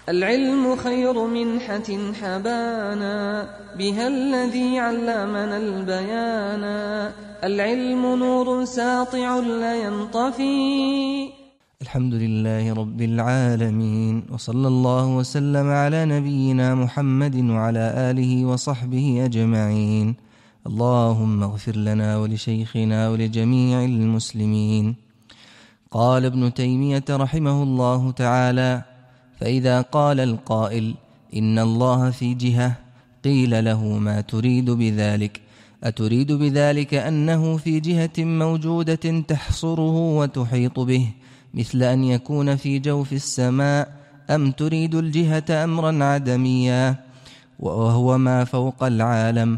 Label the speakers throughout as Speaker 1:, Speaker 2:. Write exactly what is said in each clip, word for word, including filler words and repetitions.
Speaker 1: العلم خير منحة حبانا بها الذي علمنا البيانا. العلم نور ساطع لا ينطفي.
Speaker 2: الحمد لله رب العالمين، وصلى الله وسلم على نبينا محمد وعلى آله وصحبه أجمعين. اللهم اغفر لنا ولشيخنا ولجميع المسلمين. قال ابن تيمية رحمه الله تعالى: فإذا قال القائل إن الله في جهة قيل له: ما تريد بذلك؟ أتريد بذلك أنه في جهة موجودة تحصره وتحيط به، مثل أن يكون في جوف السماء، أم تريد الجهة أمرا عدميا وهو ما فوق العالم؟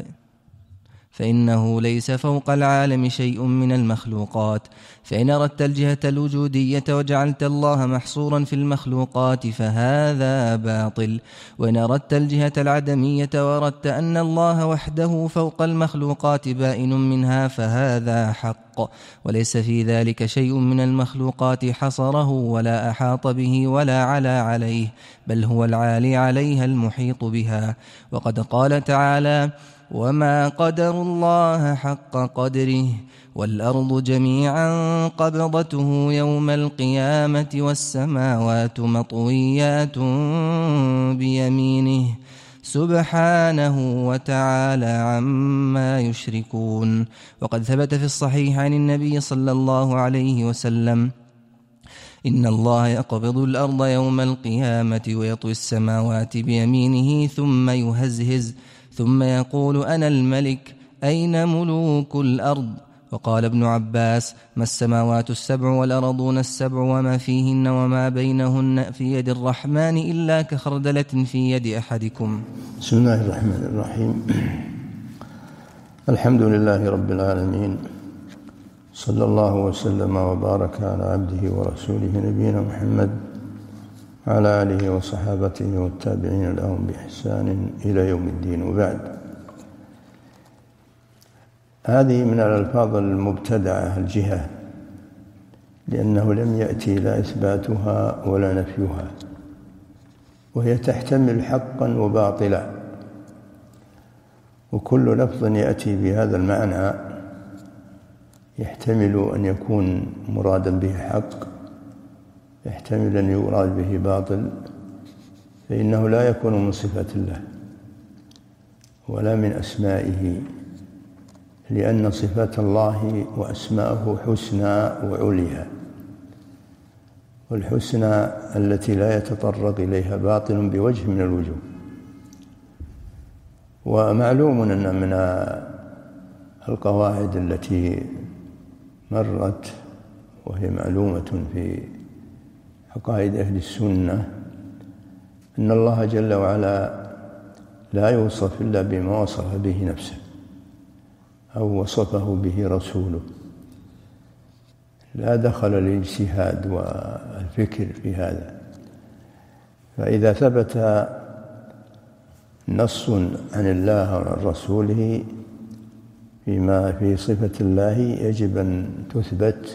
Speaker 2: فإنه ليس فوق العالم شيء من المخلوقات. فإن أردت الجهة الوجودية وجعلت الله محصورا في المخلوقات فهذا باطل، وإن أردت الجهة العدمية وأردت أن الله وحده فوق المخلوقات بائن منها فهذا حق، وليس في ذلك شيء من المخلوقات حصره ولا أحاط به ولا علا عليه، بل هو العالي عليها المحيط بها. وقد قال تعالى: وما قدروا الله حق قدره والأرض جميعا قبضته يوم القيامة والسماوات مطويات بيمينه سبحانه وتعالى عما يشركون. وقد ثبت في الصحيح عن النبي صلى الله عليه وسلم: إن الله يقبض الأرض يوم القيامة ويطوي السماوات بيمينه ثم يهزهز ثم يقول: أنا الملك، أين ملوك الأرض؟ وقال ابن عباس: ما السماوات السبع والأرضون السبع وما فيهن وما بينهن في يد الرحمن إلا كخردلة في يد أحدكم.
Speaker 3: بسم الله الرحمن الرحيم. الحمد لله رب العالمين، صلى الله وسلم وبارك على عبده ورسوله نبينا محمد وعلى آله وصحابته والتابعين لهم بإحسان إلى يوم الدين. وبعد، هذه من الألفاظ المبتدعة الجهة، لأنه لم يأتي لا إثباتها ولا نفيها، وهي تحتمل حقا وباطلا، وكل لفظ يأتي بهذا المعنى يحتمل أن يكون مرادا به حق، يحتمل أن يراد به باطل، فإنه لا يكون من صفة الله ولا من أسمائه، لأن صفات الله وأسماءه حسنى وعليا، والحسنى التي لا يتطرق إليها باطل بوجه من الوجوه. ومعلوم أن من القواعد التي مرت وهي معلومة في عقائد أهل السنة أن الله جل وعلا لا يوصف إلا بما وصف به نفسه أو وصفه به رسوله، لا دخل الاجتهاد والفكر في هذا. فإذا ثبت نص عن الله وعن رسوله فيما في صفة الله يجب أن تثبت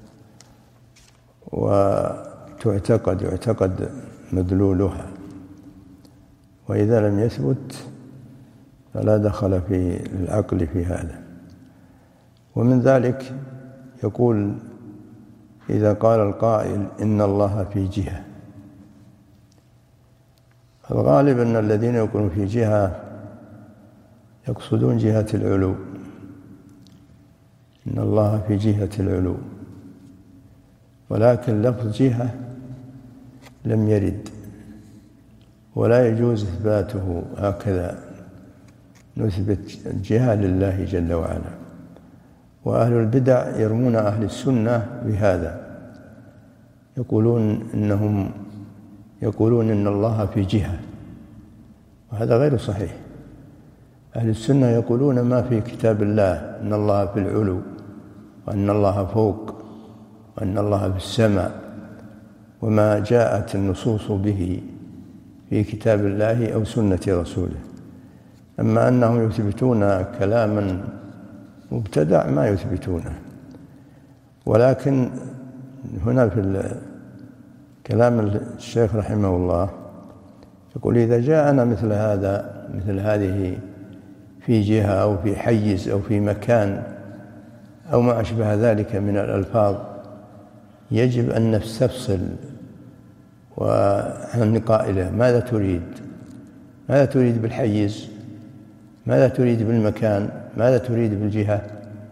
Speaker 3: وتعتقد يعتقد مدلولها، وإذا لم يثبت فلا دخل في العقل في هذا. ومن ذلك يقول: إذا قال القائل إن الله في جهة، الغالب أن الذين يقولون في جهة يقصدون جهة العلو، إن الله في جهة العلو، ولكن لفظ جهة لم يرد ولا يجوز إثباته هكذا، نثبت الجهة لله جل وعلا. وأهل البدع يرمون أهل السنة بهذا، يقولون إنهم يقولون إن الله في جهة، وهذا غير صحيح. أهل السنة يقولون ما في كتاب الله، إن الله في العلو، وأن الله فوق، وأن الله في السماء، وما جاءت النصوص به في كتاب الله أو سنة رسوله. أما أنهم يثبتون كلاما مبتدع ما يثبتونه. ولكن هنا في كلام الشيخ رحمه الله يقول: إذا جاءنا مثل هذا مثل هذه في جهة أو في حيز أو في مكان أو ما أشبه ذلك من الألفاظ، يجب أن نستفصل وعن قائله ماذا تريد؟ ماذا تريد بالحيز؟ ماذا تريد بالمكان؟ ماذا تريد بالجهة؟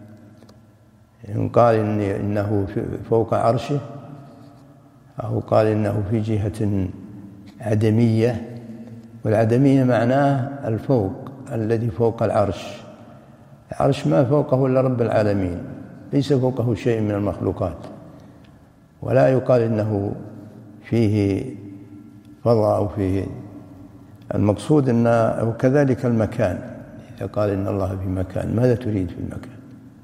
Speaker 3: إن قال إنه فوق عرشه، أو قال إنه في جهة عدمية، والعدمية معناه الفوق الذي فوق العرش. العرش ما فوقه إلا رب العالمين، ليس فوقه شيء من المخلوقات، ولا يقال إنه فيه فضاء أو فيه. المقصود أن وكذلك المكان، إذا قال إن الله في مكان، ماذا تريد في المكان؟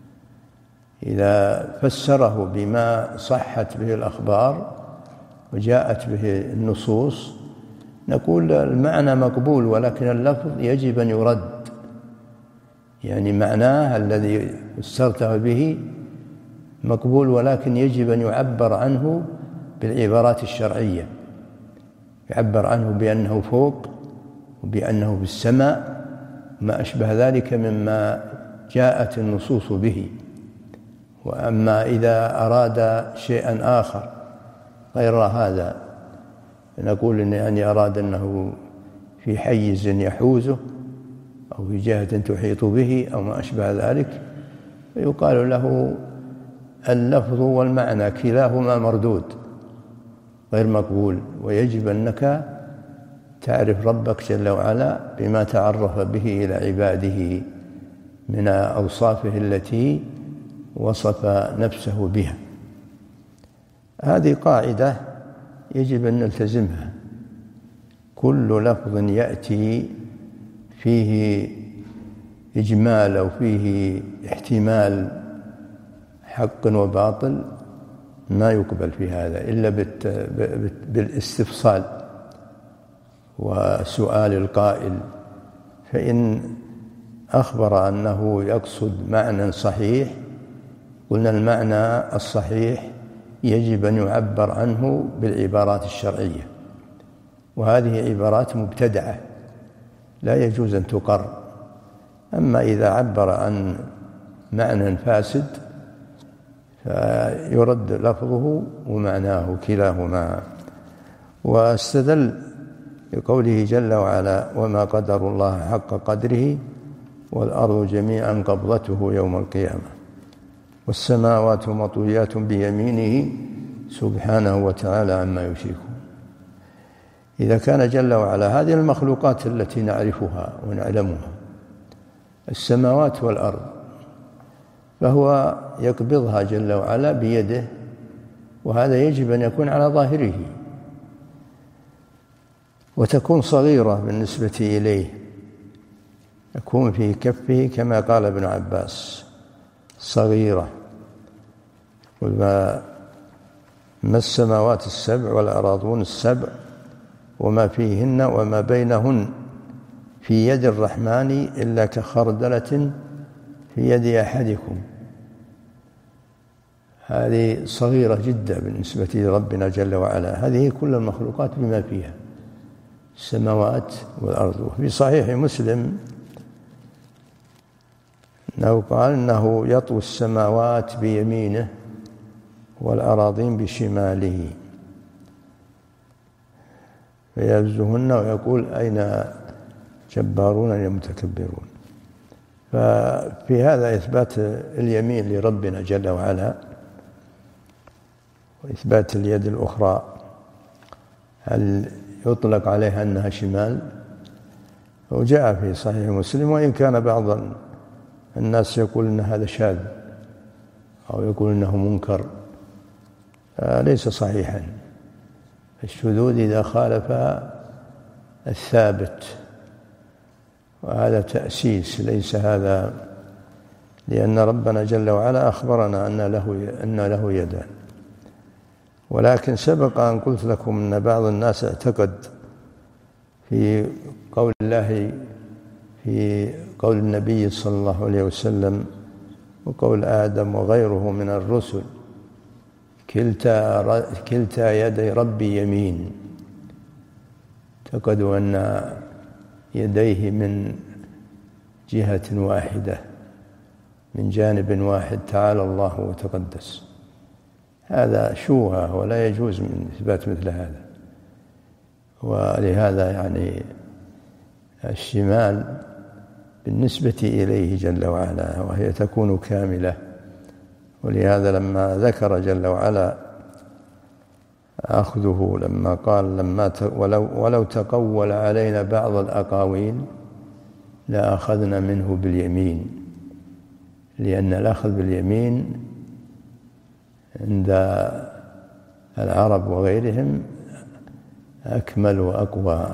Speaker 3: إذا فسره بما صحت به الأخبار وجاءت به النصوص نقول المعنى مقبول، ولكن اللفظ يجب أن يرد، يعني معناه الذي فسرته به مقبول، ولكن يجب أن يعبر عنه بالعبارات الشرعية، يعبر عنه بأنه فوق وبأنه في السماء ما أشبه ذلك مما جاءت النصوص به. وأما إذا أراد شيئا آخر غير هذا نقول إن يعني أراد أنه في حيز يحوزه أو في جهة تحيط به أو ما أشبه ذلك، فيقال له اللفظ والمعنى كلاهما مردود غير مقبول، ويجب أنك تعرف ربك جل وعلا بما تعرف به إلى عباده من أوصافه التي وصف نفسه بها. هذه قاعدة يجب أن نلتزمها. كل لفظ يأتي فيه إجمال أو فيه احتمال حق وباطل ما يقبل في هذا إلا بالاستفصال وسؤال القائل. فإن أخبر أنه يقصد معنى صحيح قلنا المعنى الصحيح يجب أن يعبر عنه بالعبارات الشرعية، وهذه عبارات مبتدعة لا يجوز أن تقر. أما إذا عبر عن معنى فاسد فيرد لفظه ومعناه كلاهما. واستدل بقوله جل وعلا: وما قدر الله حق قدره والأرض جميعا قبضته يوم القيامة والسماوات مطويات بيمينه سبحانه وتعالى عما يشركون. إذا كان جل وعلا هذه المخلوقات التي نعرفها ونعلمها، السماوات والأرض، فهو يقبضها جل وعلا بيده، وهذا يجب أن يكون على ظاهره، وتكون صغيرة بالنسبة إليه، يكون في كفه كما قال ابن عباس صغيرة. ما السماوات السبع والأراضون السبع وما فيهن وما بينهن في يد الرحمن إلا كخردلة في يد أحدكم. هذه صغيرة جدا بالنسبة لربنا جل وعلا. هذه كل المخلوقات بما فيها السماوات والأرض. وفي صحيح مسلم أنه قال إنه يطوي السماوات بيمينه والأراضين بشماله فيهزهن ويقول: أين جبارون المتكبرون. ففي هذا إثبات اليمين لربنا جل وعلا وإثبات اليد الأخرى. هل يطلق عليها أنها شمال؟ وجاء في صحيح مسلم، وإن كان بعض الناس يقول أن هذا شاذ أو يقول أنه منكر، ليس صحيحا. الشذوذ إذا خالف الثابت، وهذا تأسيس ليس هذا، لأن ربنا جل وعلا أخبرنا أن له أن له يدان. ولكن سبق أن قلت لكم أن بعض الناس اعتقد في قول الله في قول النبي صلى الله عليه وسلم وقول آدم وغيره من الرسل كلتا, كلتا يدي ربي يمين، اعتقد أن يديه من جهة واحدة من جانب واحد تعالى الله وتقدس. هذا شوهة ولا يجوز من إثبات مثل هذا. ولهذا يعني الشمال بالنسبة إليه جل وعلا وهي تكون كاملة. ولهذا لما ذكر جل وعلا أخذه لما قال لما ولو, ولو تقول علينا بعض الأقاويل لأخذنا منه باليمين، لأن الأخذ باليمين عند العرب وغيرهم أكمل وأقوى.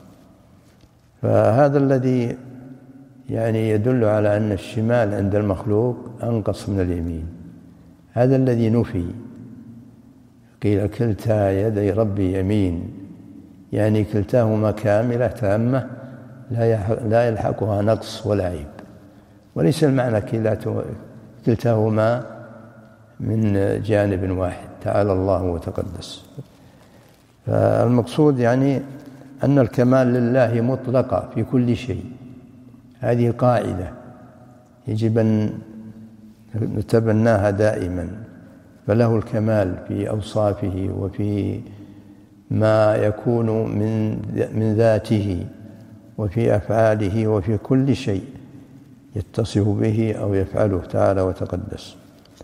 Speaker 3: فهذا الذي يعني يدل على أن الشمال عند المخلوق أنقص من اليمين، هذا الذي نفي. قيل كلتا يدي ربي يمين، يعني كلتاهما كاملة تامة لا يلحقها نقص ولا عيب، وليس المعنى كلتاهما من جانب واحد تعالى الله وتقدس. فالمقصود يعني أن الكمال لله مطلقة في كل شيء، هذه قاعدة يجب أن نتبناها دائما. فله الكمال في أوصافه وفي ما يكون من من ذاته وفي أفعاله وفي كل شيء يتصف به أو يفعله تعالى وتقدس.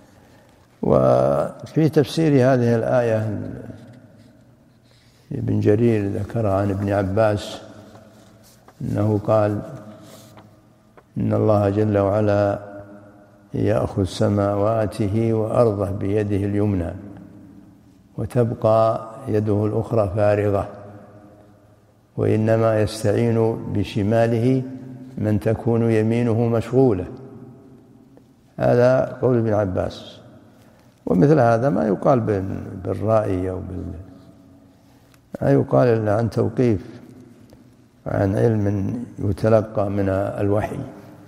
Speaker 3: وفي تفسير هذه الآية ابن جرير ذكر عن ابن عباس أنه قال إن الله جل وعلا يأخذ سماواته وأرضه بيده اليمنى وتبقى يده الأخرى فارغة، وإنما يستعين بشماله من تكون يمينه مشغولة. هذا قول ابن عباس. ومثل هذا ما يقال بالرأي أو بال ما يقال إلا عن توقيف عن علم يتلقى من الوحي.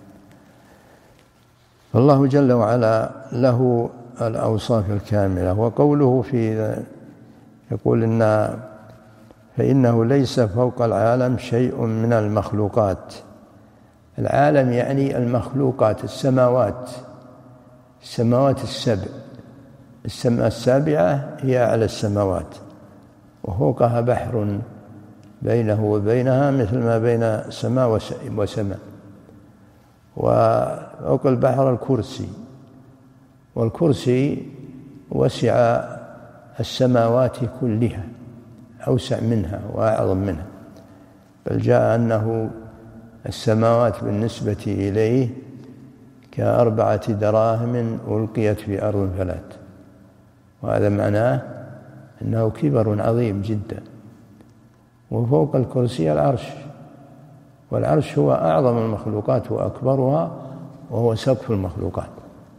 Speaker 3: فالله جل وعلا له الأوصاف الكاملة. وقوله في يقول إن فإنه ليس فوق العالم شيء من المخلوقات. العالم يعني المخلوقات، السماوات السماوات السبع، السماء السابعة هي على السماوات وفوقها بحر بينه وبينها مثل ما بين سماء وسماء، وفوق البحر الكرسي، والكرسي وسع السماوات كلها، أوسع منها وأعظم منها، بل جاء أنه السماوات بالنسبة إليه كأربعة دراهم ألقيت في أرض فلات. وهذا معناه أنه كبر عظيم جدا. وفوق الكرسي العرش، والعرش هو أعظم المخلوقات وأكبرها، وهو سقف المخلوقات.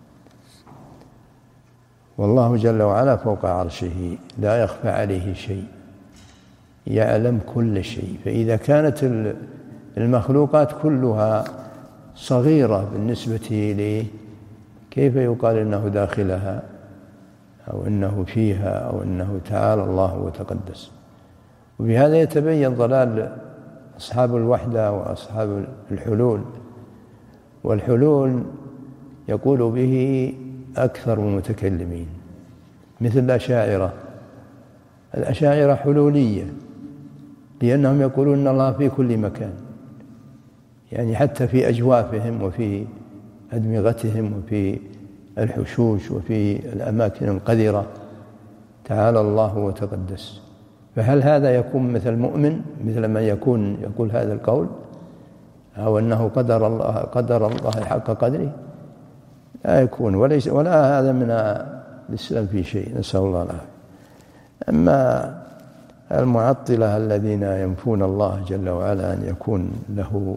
Speaker 3: والله جل وعلا فوق عرشه لا يخفى عليه شيء، يعلم كل شيء. فإذا كانت المخلوقات كلها صغيرة بالنسبة إليه، كيف يقال إنه داخلها أو إنه فيها أو إنه تعالى الله وتقدس؟ وبهذا يتبين ضلال أصحاب الوحدة وأصحاب الحلول. والحلول يقول به أكثر المتكلمين مثل الأشاعرة. الأشاعرة حلولية لأنهم يقولون أن الله في كل مكان، يعني حتى في أجوافهم وفي أدمغتهم وفي الحشوش وفي الأماكن القذرة تعالى الله وتقدس. فهل هذا يكون مثل المؤمن، مثل من يكون يقول هذا القول، أو أنه قدر الله قدر الله حق قدره؟ لا يكون، وليس ولا هذا من الإسلام في شيء، نسأل الله العافية. أما المعطلة الذين ينفون الله جل وعلا أن يكون له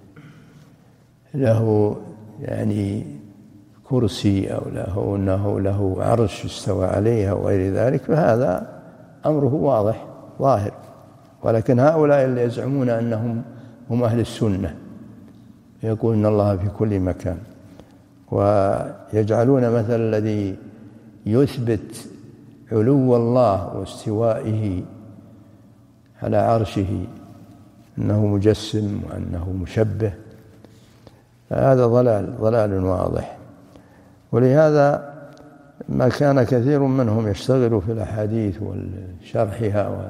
Speaker 3: له يعني كرسي أو له أنه له عرش استوى عليه أو غير ذلك، فهذا أمره واضح ظاهر. ولكن هؤلاء اللي يزعمون أنهم هم أهل السنة يقولون أن الله في كل مكان، ويجعلون مثل الذي يثبت علو الله واستوائه على عرشه أنه مجسم وأنه مشبه، هذا ضلال ضلال واضح. ولهذا ما كان كثير منهم يشتغلوا في الأحاديث وشرحها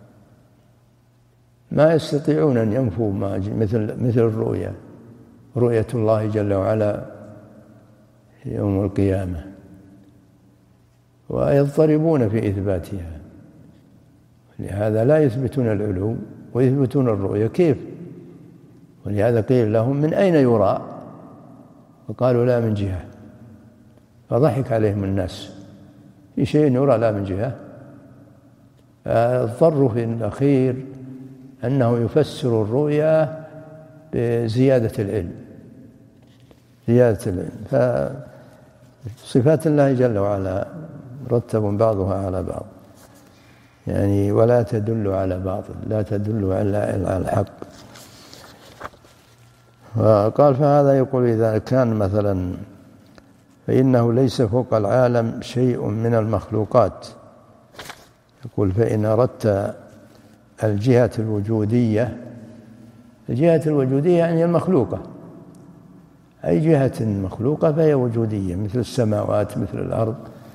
Speaker 3: ما يستطيعون أن ينفوا ما مثل مثل الرؤيا، رؤية الله جل وعلا يوم القيامة، ويضطربون في إثباتها. لهذا لا يثبتون العلو ويثبتون الرؤية، كيف؟ ولهذا قيل لهم من أين يرى؟ فقالوا لا من جهة، فضحك عليهم الناس، في شيء يرى لا من جهة؟ اضطروا في الأخير أنه يفسر الرؤيا بزيادة العلم، زيادة العلم. فصفات الله جل وعلا مرتب بعضها على بعض، يعني ولا تدل على باطل، لا تدل على الحق. وقال فهذا يقول إذا كان مثلا فإنه ليس فوق العالم شيء من المخلوقات. يقول فإن أردت الجهة الوجودية، الجهة الوجودية يعني المخلوقة، أي جهة مخلوقة فهي وجودية، مثل السماوات مثل الأرض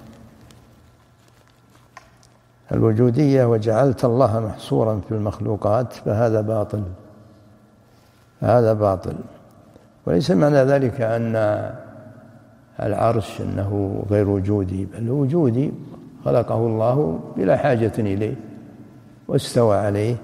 Speaker 3: الوجودية. وجعلت الله محصورا في المخلوقات فهذا باطل، هذا باطل. وليس معنى ذلك أن العرش أنه غير وجودي، بل وجودي، خلقه الله بلا حاجة إليه واستوى عليه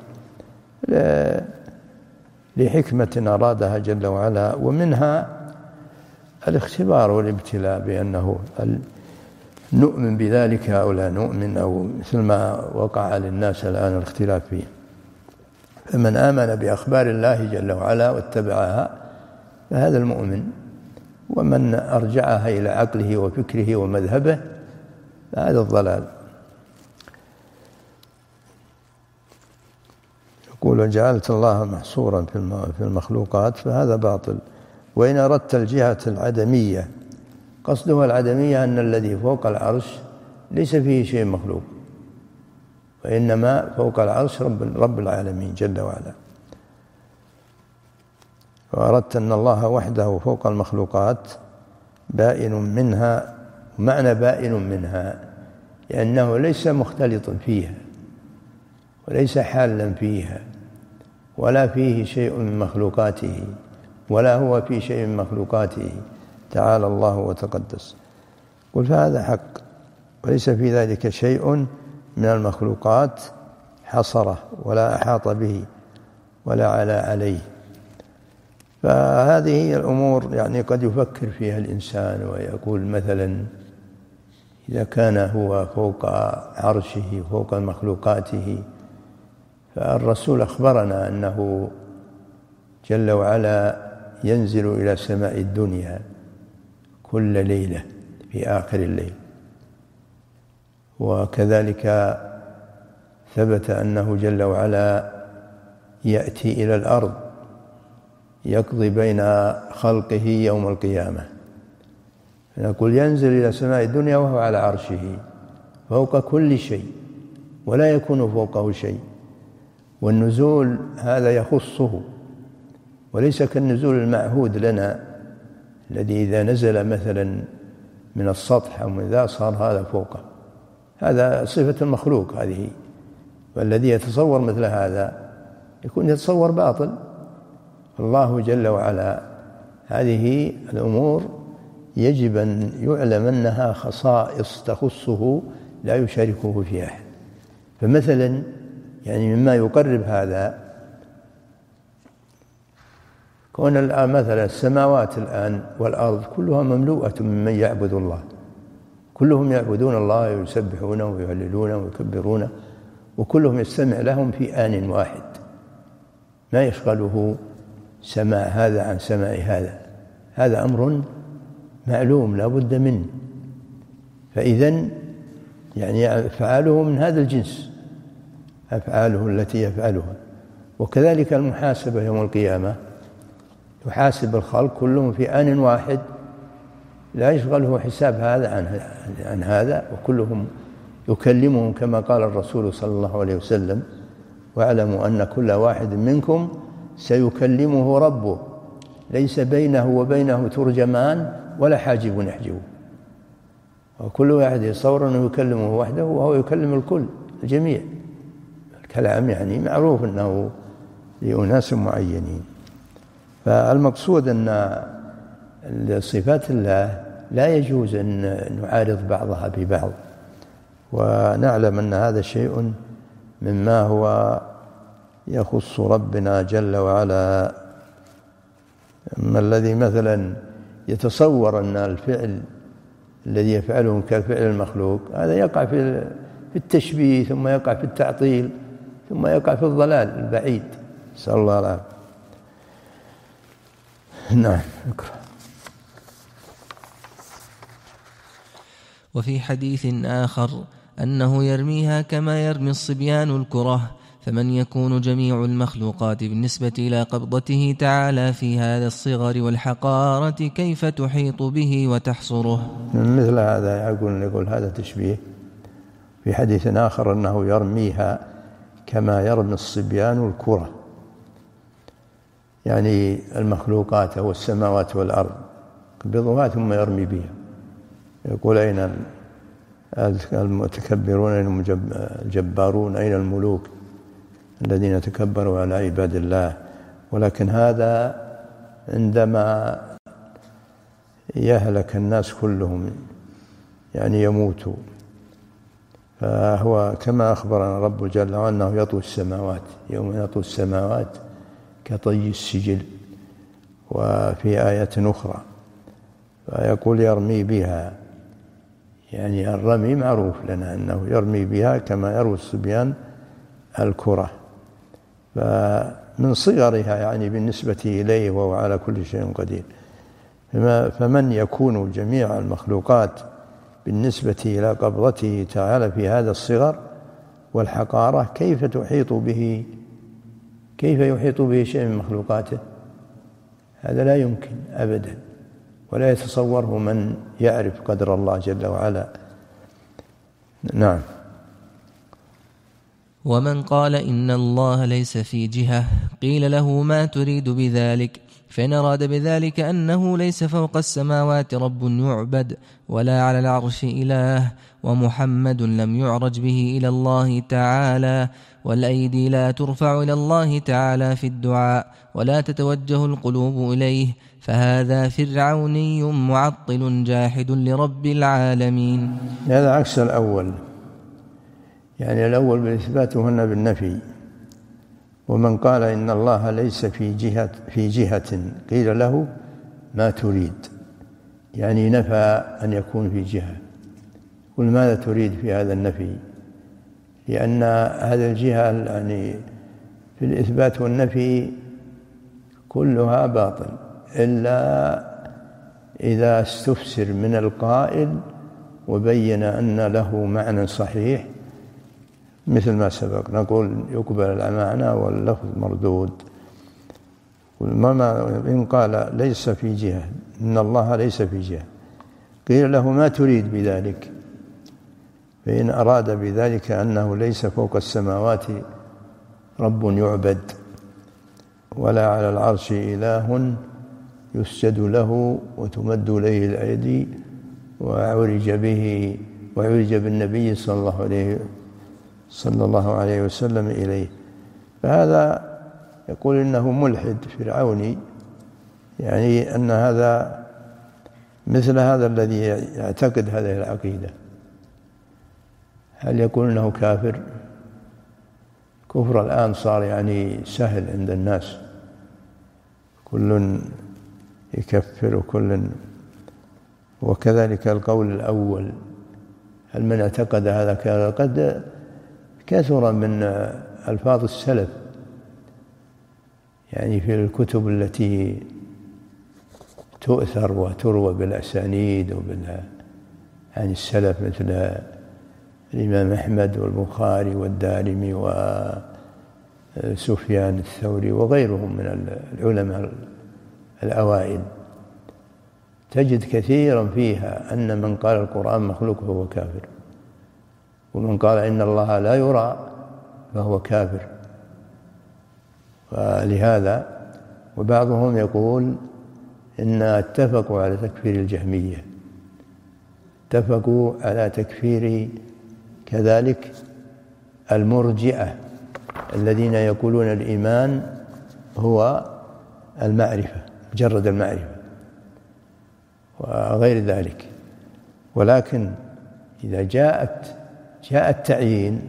Speaker 3: لحكمة أرادها جل وعلا، ومنها الاختبار والابتلاء، بأنه نؤمن بذلك أو لا نؤمن، أو مثل ما وقع للناس الآن الاختلاف فيه. فمن آمن بأخبار الله جل وعلا واتبعها فهذا المؤمن، ومن أرجعها إلى عقله وفكره ومذهبه فهذا الضلال. يقول وجعلت الله محصورا في المخلوقات فهذا باطل. وإن أردت الجهة العدمية، قصده العدمية أن الذي فوق العرش ليس فيه شيء مخلوق، وإنما فوق العرش رب, رب العالمين جل وعلا. وأردت أن الله وحده فوق المخلوقات بائن منها، معنى بائن منها لأنه ليس مختلط فيها وليس حالا فيها، ولا فيه شيء من مخلوقاته، ولا هو في شيء من مخلوقاته، تعالى الله وتقدس. قل فهذا حق، وليس في ذلك شيء من المخلوقات حصره ولا أحاط به ولا على عليه. فهذه الأمور يعني قد يفكر فيها الإنسان ويقول مثلا إذا كان هو فوق عرشه فوق مخلوقاته، فالرسول أخبرنا أنه جل وعلا ينزل إلى سماء الدنيا كل ليلة في آخر الليل، وكذلك ثبت أنه جل وعلا يأتي إلى الأرض يقضي بين خلقه يوم القيامة. فنقول ينزل إلى سماء الدنيا وهو على عرشه فوق كل شيء، ولا يكون فوقه شيء، والنزول هذا يخصه، وليس كالنزول المعهود لنا الذي إذا نزل مثلا من السطح أو من ذا صار هذا فوقه، هذا صفة المخلوق هذه. والذي يتصور مثل هذا يكون يتصور باطل. الله جل وعلا هذه الأمور يجب أن يعلم أنها خصائص تخصه لا يشاركه في أحد. فمثلا يعني مما يقرب هذا كون الآن مثلا السماوات الآن والأرض كلها مملوءة ممن يعبد الله، كلهم يعبدون الله ويسبحونه ويهللونه ويكبرونه، وكلهم يستمع لهم في آن واحد، ما يشغله سماع هذا عن سماع هذا، هذا أمر معلوم لا بد منه. فإذن يعني أفعاله من هذا الجنس، أفعاله التي يفعلها. وكذلك المحاسبة يوم القيامة، يحاسب الخلق كلهم في آن واحد، لا يشغله حساب هذا عن عن هذا، وكلهم يكلمهم كما قال الرسول صلى الله عليه وسلم: واعلموا أن كل واحد منكم سيكلمه ربه ليس بينه وبينه ترجمان ولا حاجب يحجبه. وكل واحد يصور أنه يكلمه وحده وهو يكلم الكل الجميع. الكلام يعني معروف أنه لأناس معينين. فالمقصود أن صفات الله لا يجوز أن نعارض بعضها ببعض، ونعلم أن هذا شيء مما هو يخص ربنا جل وعلا. أما الذي مثلا يتصور أن الفعل الذي يفعله كفعل المخلوق هذا يقع في التشبيه، ثم يقع في التعطيل، ثم يقع في الضلال البعيد، نسأل الله العافية. نعم. اقرأ.
Speaker 2: وفي حديث آخر أنه يرميها كما يرمي الصبيان الكرة، فمن يكون جميع المخلوقات بالنسبة إلى قبضته تعالى في هذا الصغر والحقارة كيف تحيط به وتحصره؟
Speaker 3: مثل هذا يقول, يقول هذا تشبيه. في حديث آخر أنه يرميها كما يرمي الصبيان الكرة، يعني المخلوقات والسماوات والأرض قبضها ثم يرمي بها. يقول: أين المتكبرون، أين الجبارون، أين الملوك الذين تكبروا على عباد الله؟ ولكن هذا عندما يهلك الناس كلهم، يعني يموتوا، فهو كما أخبرنا رب جل وعلا أنه يطوي السماوات، يوم يطوي السماوات كطي السجل. وفي آية أخرى فيقول يرمي بها، يعني الرمي معروف لنا أنه يرمي بها كما يروي الصبيان الكرة، فمن صغرها يعني بالنسبة إليه وهو على كل شيء قدير. فمن يكون جميع المخلوقات بالنسبة إلى قبضته تعالى في هذا الصغر والحقارة كيف تحيط به، كيف يحيط به شيء من مخلوقاته؟ هذا لا يمكن أبدا، ولا يتصوره من يعرف قدر الله جل وعلا. نعم.
Speaker 2: ومن قال إن الله ليس في جهة قيل له: ما تريد بذلك؟ فإن أراد بذلك أنه ليس فوق السماوات رب يعبد ولا على العرش إله، ومحمد لم يعرج به إلى الله تعالى، والأيدي لا ترفع إلى الله تعالى في الدعاء ولا تتوجه القلوب إليه، فهذا فرعوني معطل جاحد لرب العالمين.
Speaker 3: هذا عكس الأول، يعني الأول بالإثبات وهنا بالنفي. ومن قال إن الله ليس في جهة, في جهة قيل له: ما تريد؟ يعني نفى أن يكون في جهة. قل: ماذا تريد في هذا النفي؟ لأن هذه الجهة يعني في الإثبات والنفي كلها باطل، إلا إذا استفسر من القائل وبين أن له معنى صحيح، مثل ما سبق نقول يقبل المعنى واللفظ مردود. إن قال ليس في جهة، إن الله ليس في جهة، قيل له: ما تريد بذلك؟ فإن أراد بذلك أنه ليس فوق السماوات رب يعبد ولا على العرش إله يسجد له وتمد إليه الأيدي وعرج به وعرج بالنبي صلى الله عليه صلى الله عليه وسلم إليه، فهذا يقول إنه ملحد فرعوني، يعني أن هذا مثل هذا الذي يعتقد هذه العقيدة. هل يقول إنه كافر؟ كفر الآن صار يعني سهل عند الناس، كل يكفر وكل. وكذلك القول الأول، هل من اعتقد هذا كذا؟ قد كثر من ألفاظ السلف، يعني في الكتب التي تؤثر وتروى بالأسانيد وبال عن السلف، مثل الإمام أحمد والبخاري والدارمي وسفيان الثوري وغيرهم من العلماء الأوائل، تجد كثيرا فيها أن من قال القرآن مخلوق فهو كافر. ومن قال إن الله لا يرى فهو كافر. ولهذا وبعضهم يقول إن اتفقوا على تكفير الجهمية، اتفقوا على تكفير كذلك المرجئة الذين يقولون الإيمان هو المعرفة، مجرد المعرفة وغير ذلك. ولكن إذا جاءت جاء التعيين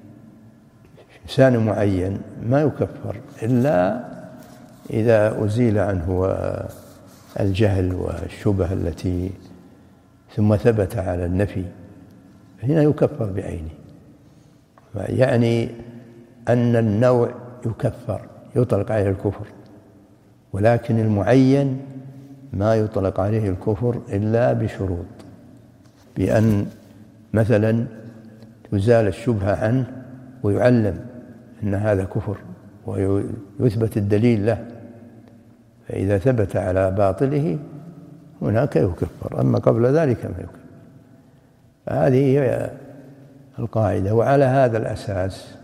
Speaker 3: إنسان معين ما يكفر إلا إذا أزيل عنه الجهل والشبهة التي ثم ثبت على النفي، هنا يكفر بعينه. يعني أن النوع يكفر، يطلق عليه الكفر، ولكن المعين ما يطلق عليه الكفر إلا بشروط، بأن مثلا تزال الشبهة عنه ويعلم أن هذا كفر ويثبت الدليل له، فإذا ثبت على باطله هناك يكفر، أما قبل ذلك ما يكفر. هذه هي القاعدة. وعلى هذا الأساس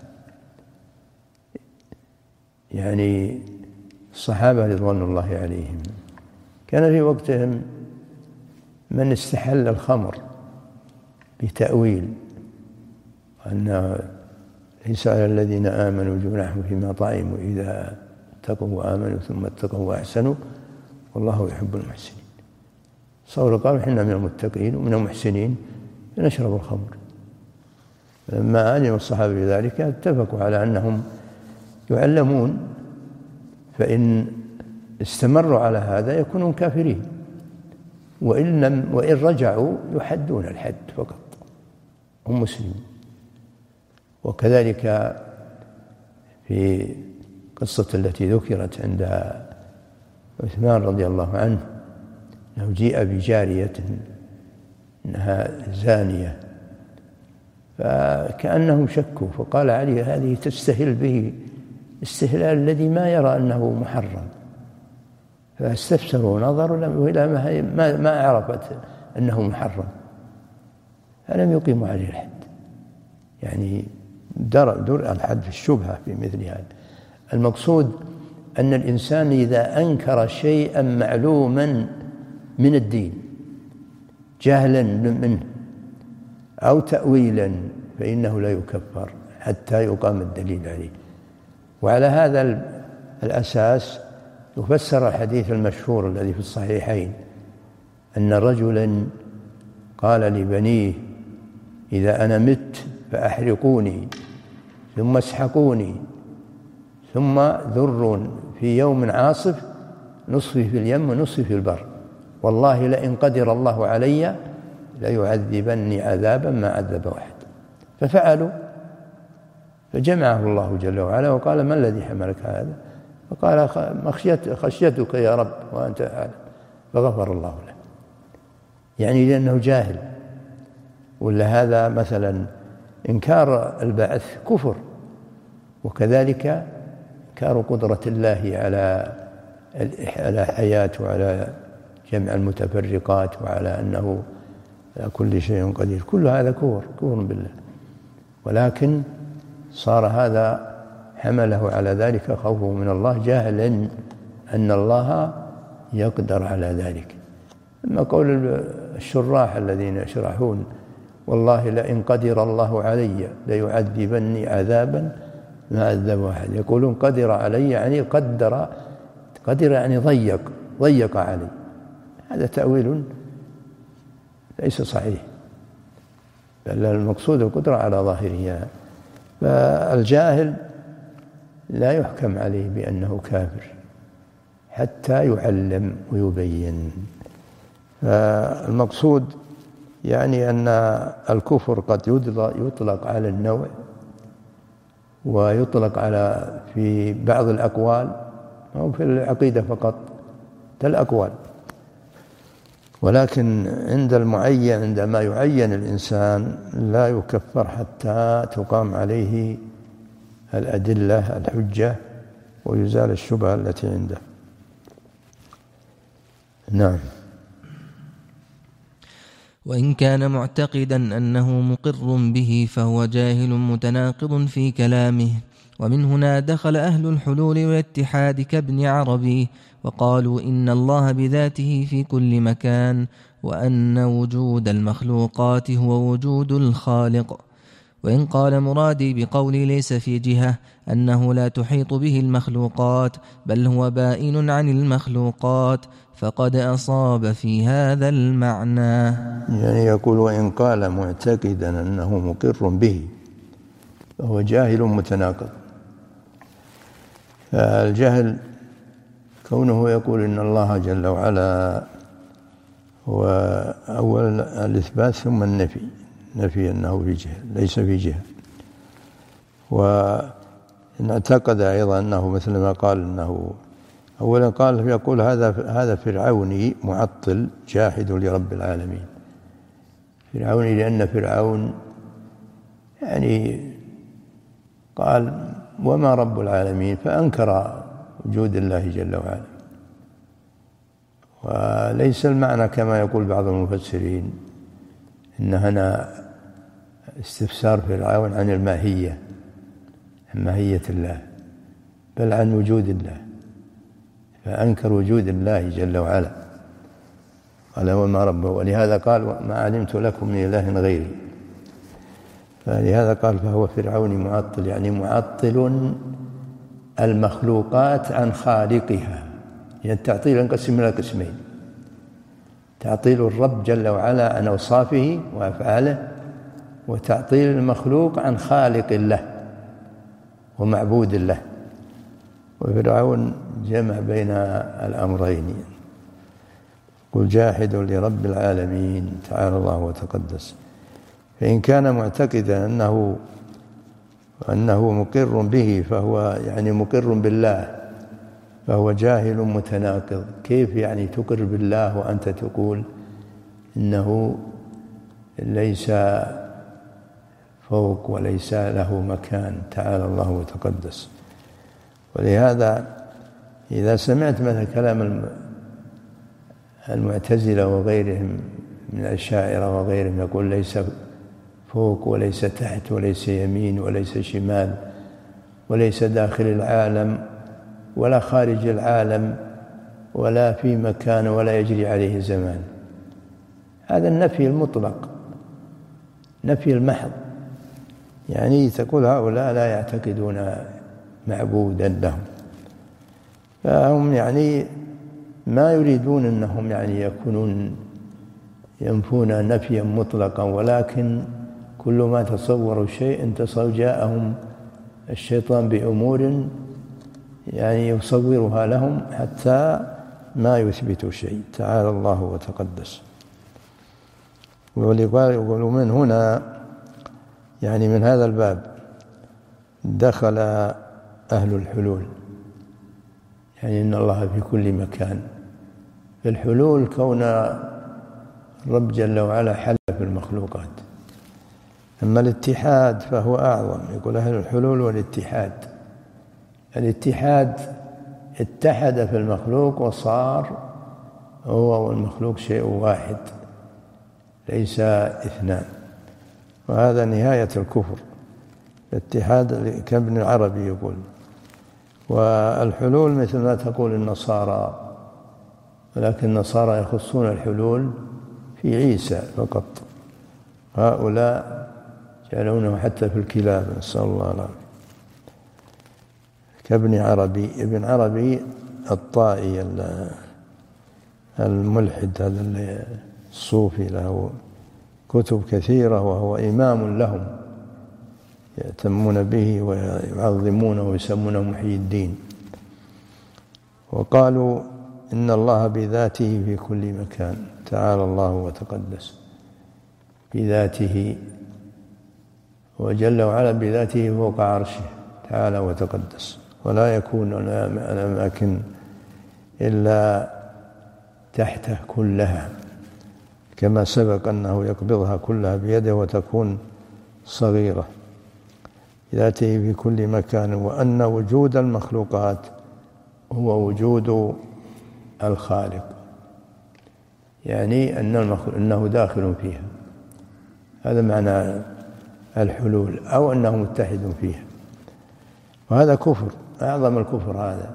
Speaker 3: يعني الصحابة رضوان الله عليهم كان في وقتهم من استحل الخمر بتأويل أن ليس على الذين آمنوا جناح فيما طعموا إذا اتقوا وآمنوا ثم اتقوا وأحسنوا والله يحب المحسنين. صور قالوا إحنا من المتقين ومن المحسنين نشرب الخمر. لما علم الصحابة بذلك اتفقوا على أنهم يعلمون، فإن استمروا على هذا يكونون كافرين، وإن لم وإن رجعوا يحدون الحد فقط، هم مسلمون. وكذلك في قصة التي ذكرت عند عثمان رضي الله عنه أنه جيء بجارية إنها زانية، فكأنهم شكوا، فقال علي هذه تستهل به استهلال الذي ما يرى أنه محرم، فاستفسروا ونظروا إلى ما ما عرفت أنه محرم فلم يقيموا عليه الحد. يعني در, در الحد في الشبهة في مثل هذا. المقصود أن الإنسان إذا أنكر شيئا معلوما من الدين جهلا منه أو تأويلا فإنه لا يكفر حتى يقام الدليل عليه. وعلى هذا الأساس يفسر الحديث المشهور الذي في الصحيحين أن رجلا قال لبنيه إذا أنا مت فأحرقوني ثم اسحقوني ثم ذرون في يوم عاصف نصفي في اليم ونصفي في البر، والله لئن قدر الله علي ليعذبني عذابا ما عذب واحد. ففعلوا، فجمعه الله جل وعلا وقال ما الذي حملك هذا؟ فقال خشيتك يا رب وأنت أعلم، فغفر الله له. يعني لأنه جاهل. ولا هذا مثلا إنكار البعث كفر، وكذلك إنكار قدرة الله على على حياة وعلى جمع المتفرقات وعلى أنه على كل شيء قدير، كل هذا كفر كفر بالله. ولكن صار هذا حمله على ذلك خوفه من الله جاهلا أن الله يقدر على ذلك. أما قول الشراح الذين يشرحون والله لئن قدر الله علي ليعذبني عذابا ما عذب واحد، يقولون قدر علي يعني قدر قدر يعني ضيق ضيق علي، هذا تأويل ليس صحيح، بل المقصود القدرة على ظاهرها. فالجاهل لا يحكم عليه بأنه كافر حتى يعلم ويبين. فالمقصود يعني أن الكفر قد يطلق على النوع ويطلق على في بعض الأقوال، أو في العقيدة فقط الأقوال، ولكن عند المعين عندما يعين الإنسان لا يكفر حتى تقام عليه الأدلة الحجة ويزال الشبهة التي عنده. نعم.
Speaker 2: وإن كان معتقدا أنه مقر به فهو جاهل متناقض في كلامه. ومن هنا دخل أهل الحلول والاتحاد كابن عربي وقالوا إن الله بذاته في كل مكان، وأن وجود المخلوقات هو وجود الخالق. وإن قال مرادي بقولي ليس في جهة أنه لا تحيط به المخلوقات بل هو بائن عن المخلوقات فقد أصاب في هذا المعنى.
Speaker 3: يعني يقول وإن قال معتقدا أنه مقر به فهو جاهل متناقض. فالجهل كونه يقول إن الله جل وعلا هو أول الإثبات ثم النفي، نفي أنه في جهة ليس في جهة. وإن اعتقد أيضا أنه مثل ما قال أنه أولا قال يقول هذا هذا فرعوني معطل جاحد لرب العالمين. فرعوني لأن فرعون يعني قال وما رب العالمين، فأنكر وجود الله جل وعلا. وليس المعنى كما يقول بعض المفسرين إن هنا استفسار فرعون عن الماهية، عن ماهية الله، بل عن وجود الله، فأنكر وجود الله جل وعلا قال وما ربه. ولهذا قال ما علمت لكم من إله غيري. فلهذا قال فهو فرعوني معطل، يعني معطل المخلوقات عن خالقها. يعني التعطيل ينقسم إلى قسمين: تعطيل الرب جل وعلا عن أوصافه وأفعاله، وتعطيل المخلوق عن خالق له ومعبود له. وفرعون جمع بين الأمرين. قل جاحد لرب العالمين تعالى الله وتقدس. فإن كان معتقدا أنه أنه مقر به فهو يعني مقر بالله، فهو جاهل متناقض. كيف يعني تقر بالله وأنت تقول إنه ليس فوق وليس له مكان تعالى الله وتقدس؟ ولهذا إذا سمعت مثل كلام المعتزلة وغيرهم من الأشاعرة وغيرهم يقول ليس فوق وليس تحت وليس يمين وليس شمال وليس داخل العالم ولا خارج العالم ولا في مكان ولا يجري عليه زمان، هذا النفي المطلق، نفي المحض. يعني تقول هؤلاء لا يعتقدون معبودا لهم، فهم يعني ما يريدون أنهم يعني يكونون ينفون نفيا مطلقا، ولكن كل ما تصوروا شيء تصور جاءهم الشيطان بأمور يعني يصورها لهم حتى ما يثبتوا شيء تعالى الله وتقدس. ويقولوا من هنا يعني من هذا الباب دخل أهل الحلول، يعني إن الله في كل مكان. الحلول كون الرب جل وعلا حل في المخلوقات. أما الاتحاد فهو أعظم، يقول أهل الحلول والاتحاد. الاتحاد اتحد في المخلوق وصار هو والمخلوق شيء واحد ليس اثنان، وهذا نهاية الكفر. الاتحاد كابن العربي يقول. والحلول مثل ما تقول النصارى، ولكن النصارى يخصون الحلول في عيسى فقط، هؤلاء جعلونه حتى في الكلاب، نسأل الله العافية. كابن عربي، ابن عربي الطائي الملحد هذا الصوفي، له كتب كثيرة وهو إمام لهم يهتمون به ويعظمونه ويسمونه محيي الدين. وقالوا إن الله بذاته في كل مكان تعالى الله وتقدس، بذاته وجل وعلا بذاته فوق عرشه تعالى وتقدس، ولا يكون الأماكن إلا تحته كلها، كما سبق أنه يقبضها كلها بيده وتكون صغيرة. بذاته في كل مكان، وأن وجود المخلوقات هو وجود الخالق. يعني أن أنه داخل فيها، هذا معنى الحلول، أو أنه متحد فيها، وهذا كفر، أعظم الكفر هذا.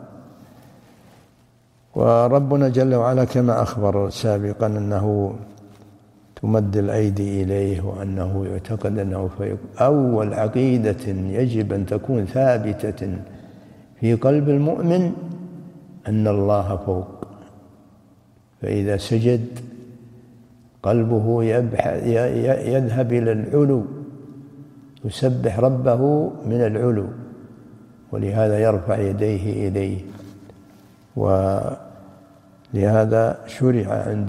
Speaker 3: وربنا جل وعلا كما أخبر سابقا أنه تمد الأيدي إليه، وأنه يعتقد أنه فوق. أول عقيدة يجب أن تكون ثابتة في قلب المؤمن أن الله فوق، فإذا سجد قلبه يذهب إلى العلو، يسبح ربه من العلو، ولهذا يرفع يديه إليه. ولهذا شرع عند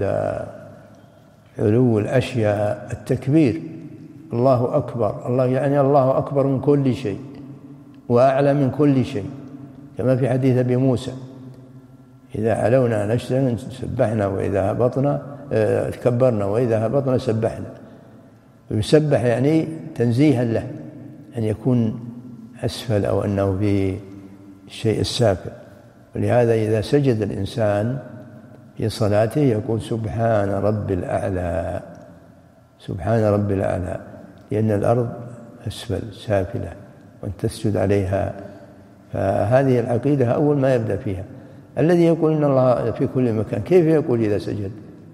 Speaker 3: علو الأشياء التكبير، الله أكبر، الله يعني الله أكبر من كل شيء وأعلى من كل شيء، كما في حديث أبي موسى: إذا علونا نشزا سبحنا، وإذا هبطنا كبرنا، وإذا هبطنا سبحنا. ويسبح يعني تنزيها له أن يكون أسفل، أو أنه في الشيء السافل. ولهذا إذا سجد الإنسان في صلاته يقول سبحان رب الأعلى، سبحان رب الأعلى، لأن الأرض أسفل سافلة وأن تسجد عليها. فهذه العقيدة أول ما يبدأ فيها. الذي يقول إن الله في كل مكان، كيف يقول إذا سجد؟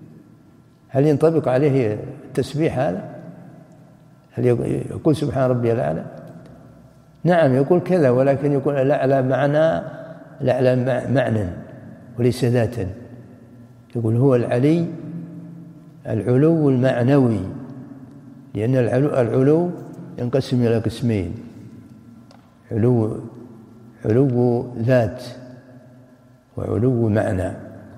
Speaker 3: هل ينطبق عليه التسبيح هذا؟ هل يقول سبحان ربي الأعلى؟ نعم يقول كذا، ولكن يقول الأعلى معنى، الأعلى معنى وليس ذاتا. يقول هو العلي، العلو المعنوي، لأن العلو, العلو ينقسم إلى قسمين: علو علو ذات وعلو معنى.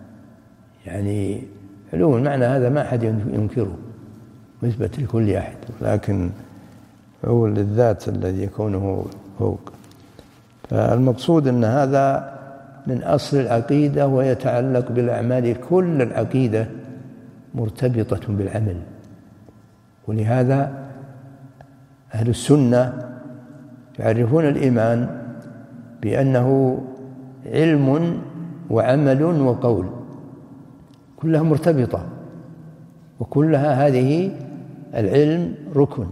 Speaker 3: يعني علو المعنى هذا ما أحد ينكره، مثبت لكل أحد، لكن هو للذات الذي يكونه فوق. فالمقصود أن هذا من أصل العقيدة، ويتعلق بالأعمال. كل العقيدة مرتبطة بالعمل، ولهذا أهل السنة يعرفون الإيمان بأنه علم وعمل وقول، كلها مرتبطة، وكلها هذه العلم ركن،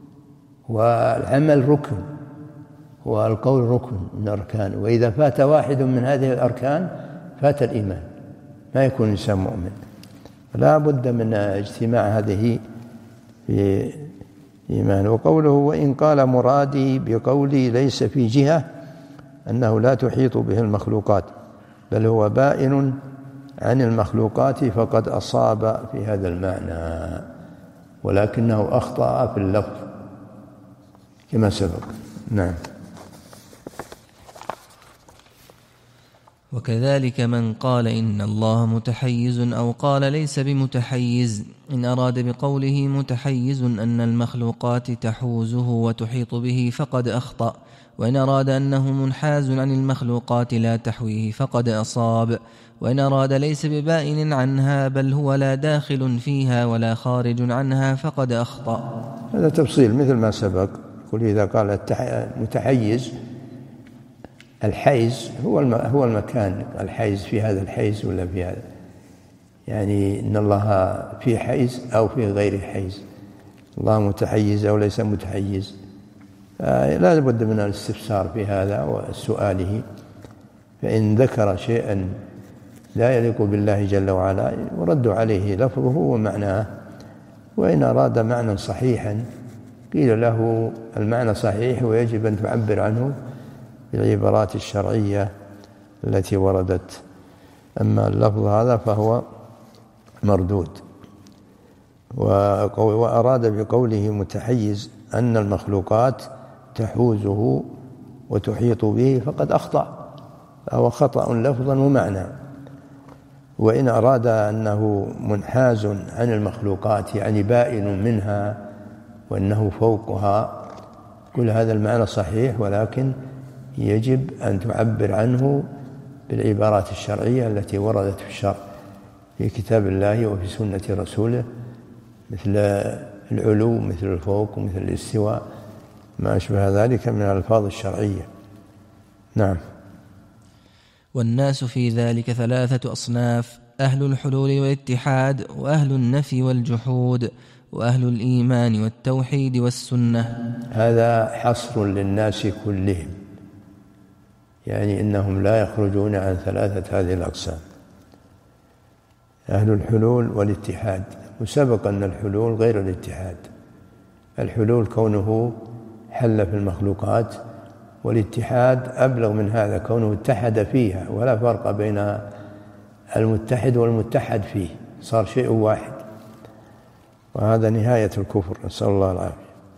Speaker 3: والعمل ركن، والقول ركن من الأركان. وإذا فات واحد من هذه الأركان فات الإيمان، ما يكون الإنسان مؤمن. لا بد من اجتماع هذه في إيمان. وقوله وإن قال مرادي بقولي ليس في جهة أنه لا تحيط به المخلوقات، بل هو بائن عن المخلوقات، فقد أصاب في هذا المعنى، ولكنه أخطأ في اللفظ كما سبق. نعم.
Speaker 2: وكذلك من قال إن الله متحيز أو قال ليس بمتحيز، إن أراد بقوله متحيز أن المخلوقات تحوزه وتحيط به فقد أخطأ، وإن أراد أنه منحاز عن المخلوقات لا تحويه فقد أصاب، وإن أراد ليس ببائن عنها بل هو لا داخل فيها ولا خارج عنها فقد أخطأ.
Speaker 3: هذا تفصيل مثل ما سبق. قل إذا قال متحيز، الحيز هو هو المكان، الحيز في هذا الحيز ولا في هذا، يعني إن الله في حيز أو في غير حيز، الله متحيز أو ليس متحيز. لا بد من الاستفسار في هذا وسؤاله، فإن ذكر شيئا لا يليق بالله جل وعلا يرد عليه لفظه ومعناه، وإن أراد معنى صحيحا قيل له المعنى صحيح ويجب أن تعبر عنه بالعبارات الشرعية التي وردت، أما اللفظ هذا فهو مردود. وأراد بقوله متحيز أن المخلوقات تحوزه وتحيط به فقد أخطأ، فهو خطأ لفظا ومعنى. وإن أراد أنه منحاز عن المخلوقات يعني بائن منها وأنه فوقها، كل هذا المعنى صحيح، ولكن يجب أن تعبر عنه بالعبارات الشرعية التي وردت في الشرع في كتاب الله وفي سنة رسوله، مثل العلو، مثل الفوق، مثل الاستواء، ما أشبه ذلك من الألفاظ الشرعية. نعم.
Speaker 2: والناس في ذلك ثلاثة أصناف: أهل الحلول والاتحاد، وأهل النفي والجحود، وأهل الإيمان والتوحيد والسنة.
Speaker 3: هذا حصر للناس كلهم، يعني إنهم لا يخرجون عن ثلاثة هذه الأقسام: أهل الحلول والاتحاد. وسبق أن الحلول غير الاتحاد. الحلول كونه حل في المخلوقات، والاتحاد أبلغ من هذا كونه اتحد فيها، ولا فرق بين المتحد والمتحد فيه، صار شيء واحد، وهذا نهاية الكفر، نسأل الله العافية.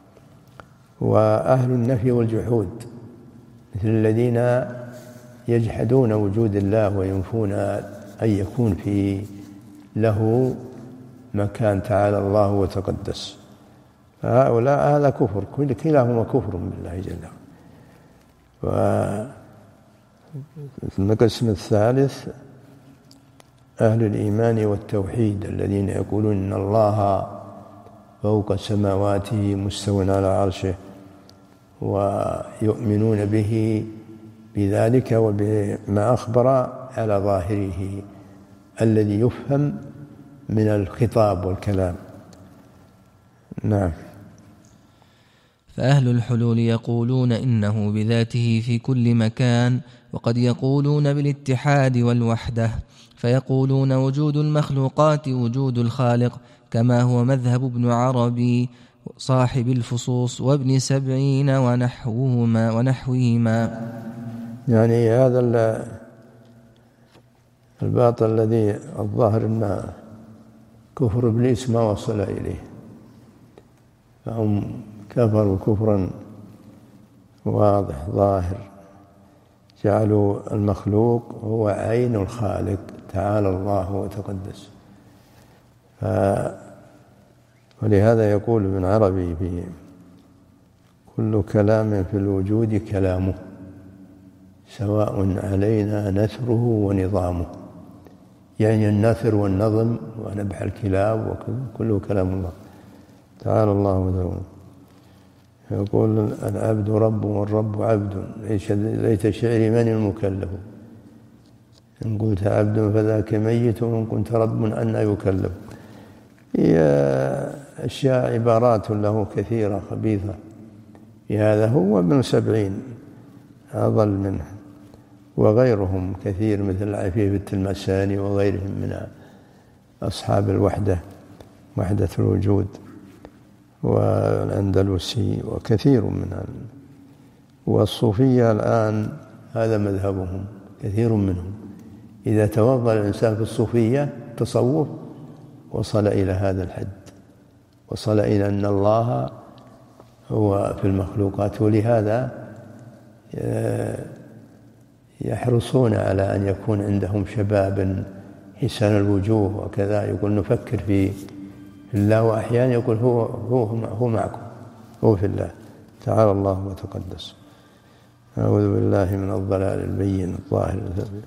Speaker 3: وأهل النفي والجحود مثل الذين يجحدون وجود الله وينفون أن يكون في له مكان تعالى الله وتقدس، فهؤلاء هذا كفر، كلاهما كفر بالله جل وعلا. والقسم الثالث أهل الإيمان والتوحيد الذين يقولون إن الله فوق سماواته مستوٍ على عرشه، ويؤمنون به بذلك وبما أخبر على ظاهره الذي يفهم من الخطاب والكلام. نعم.
Speaker 2: فأهل الحلول يقولون إنه بذاته في كل مكان، وقد يقولون بالاتحاد والوحدة، فيقولون وجود المخلوقات وجود الخالق، كما هو مذهب ابن عربي صاحب الفصوص وابن سبعين ونحوهما ونحوهما.
Speaker 3: يعني هذا الباطل الذي الظاهر أن كفر إبليس ما وصل إليه، فهم كفروا كفرا واضح ظاهر، جعلوا المخلوق هو عين الخالق تعالى الله وتقدس. ف ولهذا يقول ابن عربي في كل كلام في الوجود كلامه، سواء علينا نثره ونظامه، يعني النثر والنظم ونبح الكلاب وكله كلام الله تعالى الله وتعالى. يقول العبد رب والرب عبد، ليت شعري من المكلف، إن قلت عبد فذاك ميت، وإن كنت رب أن يكلف. هي أشياء عبارات له كثيرة خبيثة في هذا. هو ابن سبعين أضل منه، وغيرهم كثير مثل عفيف التلمساني وغيرهم من أصحاب الوحدة، وحدة الوجود، والأندلسي وكثير منها. والصوفية الآن هذا مذهبهم، كثير منهم إذا توضأ الإنسان في الصوفية تصوف وصل إلى هذا الحد، وصل إلى أن الله هو في المخلوقات. ولهذا يحرصون على أن يكون عندهم شباب حسن الوجوه وكذا، يقول نفكر في الله، وأحيانا يقول هو هو هو معكم، هو في الله تعالى الله وتقدس. أعوذ بالله من الضلال البين الظاهر.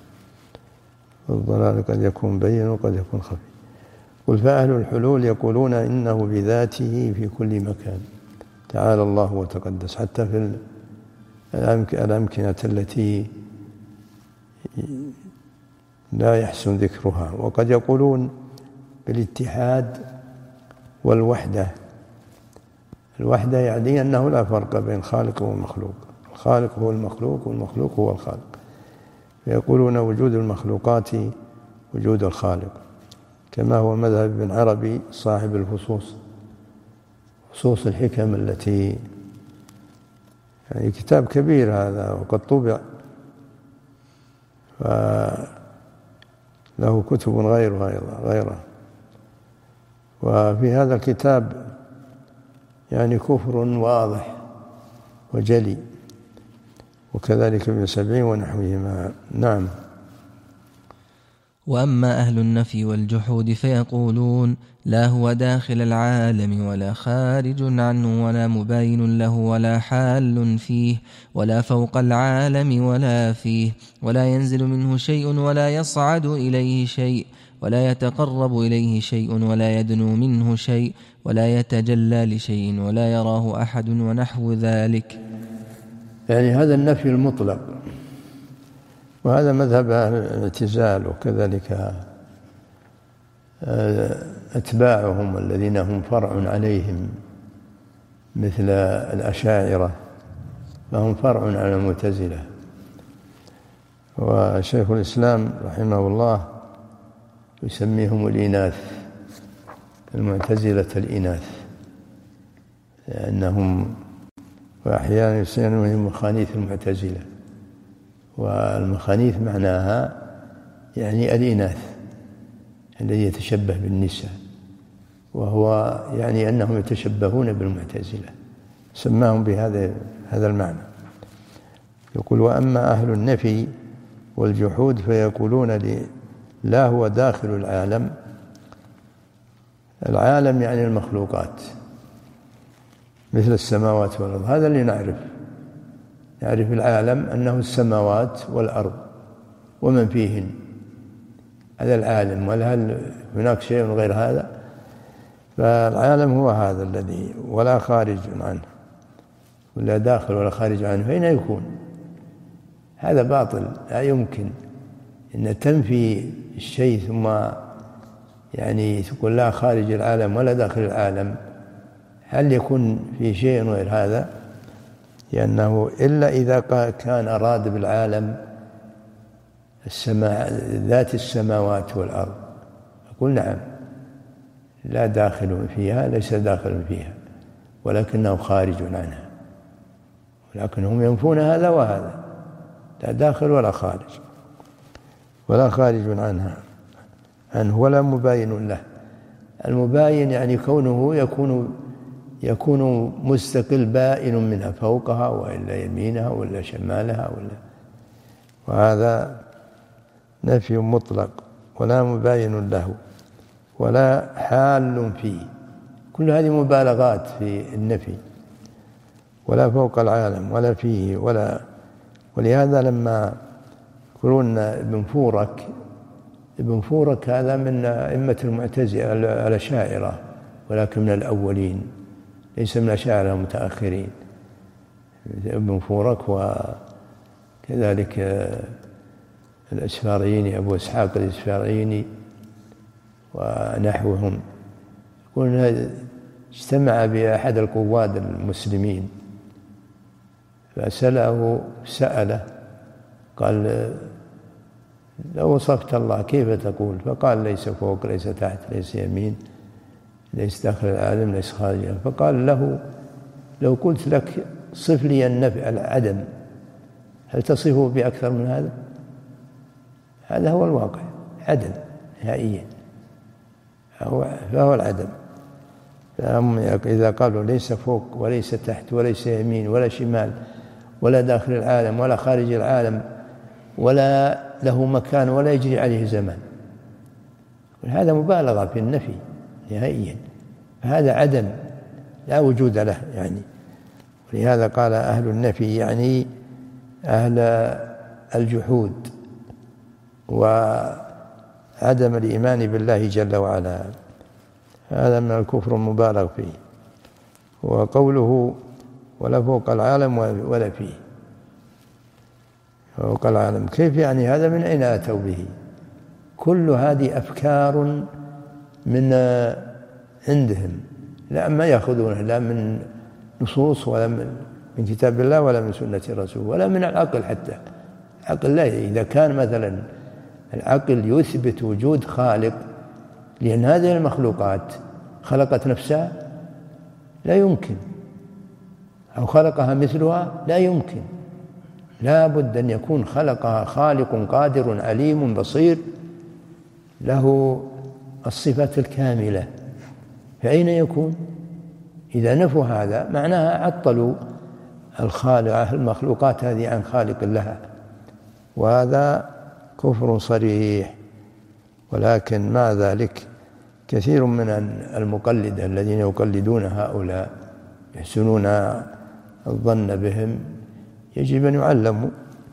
Speaker 3: الضلال قد يكون بين وقد يكون خفي. قل فأهل الحلول يقولون إنه بذاته في كل مكان تعالى الله وتقدس، حتى في الأمكنة التي لا يحسن ذكرها. وقد يقولون بالاتحاد والوحدة. الوحدة يعني أنه لا فرق بين الخالق والمخلوق، الخالق هو المخلوق والمخلوق هو الخالق. فيقولون وجود المخلوقات وجود الخالق، كما هو مذهب ابن عربي صاحب الفصوص، فصوص الحكم التي يعني كتاب كبير هذا، وقد طبع، فله كتب غيرها أيضا غيره. وفي هذا الكتاب يعني كفر واضح وجلي، وكذلك ابن سبعين ونحوهما. نعم.
Speaker 2: وأما أهل النفي والجحود فيقولون لا هو داخل العالم ولا خارج عنه ولا مباين له ولا حال فيه ولا فوق العالم ولا فيه، ولا ينزل منه شيء ولا يصعد إليه شيء ولا يتقرب إليه شيء ولا يدنو منه شيء ولا يتجلى لشيء ولا يراه أحد ونحو ذلك.
Speaker 3: يعني هذا النفي المطلق، وهذا مذهب أهل الاعتزال وكذلك أتباعهم الذين هم فرع عليهم مثل الأشاعرة فهم فرع على المعتزلة. وشيخ الإسلام رحمه الله يسميهم الإناث، المعتزلة الإناث، لأنهم وأحيانا يسمونهم مخانيث المعتزلة، والمخانيث معناها يعني الإناث الذي يتشبه بالنساء، وهو يعني أنهم يتشبهون بالمعتزلة، سماهم بهذا هذا المعنى. يقول: وأما أهل النفي والجحود فيقولون لي لا هو داخل العالم. العالم يعني المخلوقات مثل السماوات والأرض، هذا اللي نعرف نعرف العالم أنه السماوات والأرض ومن فيهن، هذا العالم. وهل هناك شيء غير هذا؟ فالعالم هو هذا الذي ولا خارج عنه، ولا داخل ولا خارج عنه، فأين يكون؟ هذا باطل، لا يمكن أن تنفي الشيء ثم يعني تقول لا خارج العالم ولا داخل العالم. هل يكون في شيء غير هذا؟ لأنه إلا إذا كان أراد بالعالم السماء ذات السماوات والأرض، أقول نعم، لا داخل فيها، ليس داخل فيها، ولكنه خارج عنها، ولكنهم ينفون هذا وهذا، لا داخل ولا خارج، ولا خارج عنها عنه ولا مباين له. المباين يعني كونه يكون يكون مستقل بائن منها، فوقها وإلا يمينها ولا شمالها ولا، وهذا نفي مطلق، ولا مباين له ولا حال فيه. كل هذه مبالغات في النفي. ولا فوق العالم ولا فيه ولا. ولهذا لما يقولون ابن فورك ابن فورك هذا من أئمة المعتزلة الأشاعرة، ولكن من الأولين، ليس من الأشاعرة المتأخرين. ابن فورك وكذلك الإسفرايني أبو إسحاق الإسفرايني ونحوهم، يقولون اجتمع بأحد القواد المسلمين فسأله سأله قال: لو وصفت الله كيف تقول؟ فقال: ليس فوق، ليس تحت، ليس يمين، ليس داخل العالم، ليس خارجه. فقال له: لو قلت لك صف لي النفي العدم، هل تصفه بأكثر من هذا؟ هذا هو الواقع، عدم نهائيا، فهو العدم. فهم إذا قالوا ليس فوق وليس تحت وليس يمين ولا شمال ولا داخل العالم ولا خارج العالم ولا له مكان ولا يجري عليه زمان، هذا مبالغة في النفي نهائيا، هذا عدم لا وجود له يعني. ولهذا قال أهل النفي يعني أهل الجحود وعدم الإيمان بالله جل وعلا، هذا من الكفر المبالغ فيه. وقوله: ولا فوق العالم ولا فيه، فوق العالم كيف يعني؟ هذا من أين أتوا به؟ كل هذه أفكار من عندهم، لا ما يأخذونها لا من نصوص ولا من كتاب الله ولا من سنة الرسول ولا من العقل حتى. عقل لا، إذا كان مثلا العقل يثبت وجود خالق، لأن هذه المخلوقات خلقت نفسها لا يمكن، أو خلقها مثلها لا يمكن، لا بد أن يكون خلقها خالق قادر عليم بصير له الصفات الكاملة، فأين يكون؟ إذا نفوا هذا معناها عطلوا الخالق المخلوقات هذه عن خالق لها، وهذا كفر صريح. ولكن مع ذلك كثير من المقلدة الذين يقلدون هؤلاء يحسنون الظن بهم يجب أن يعلموا.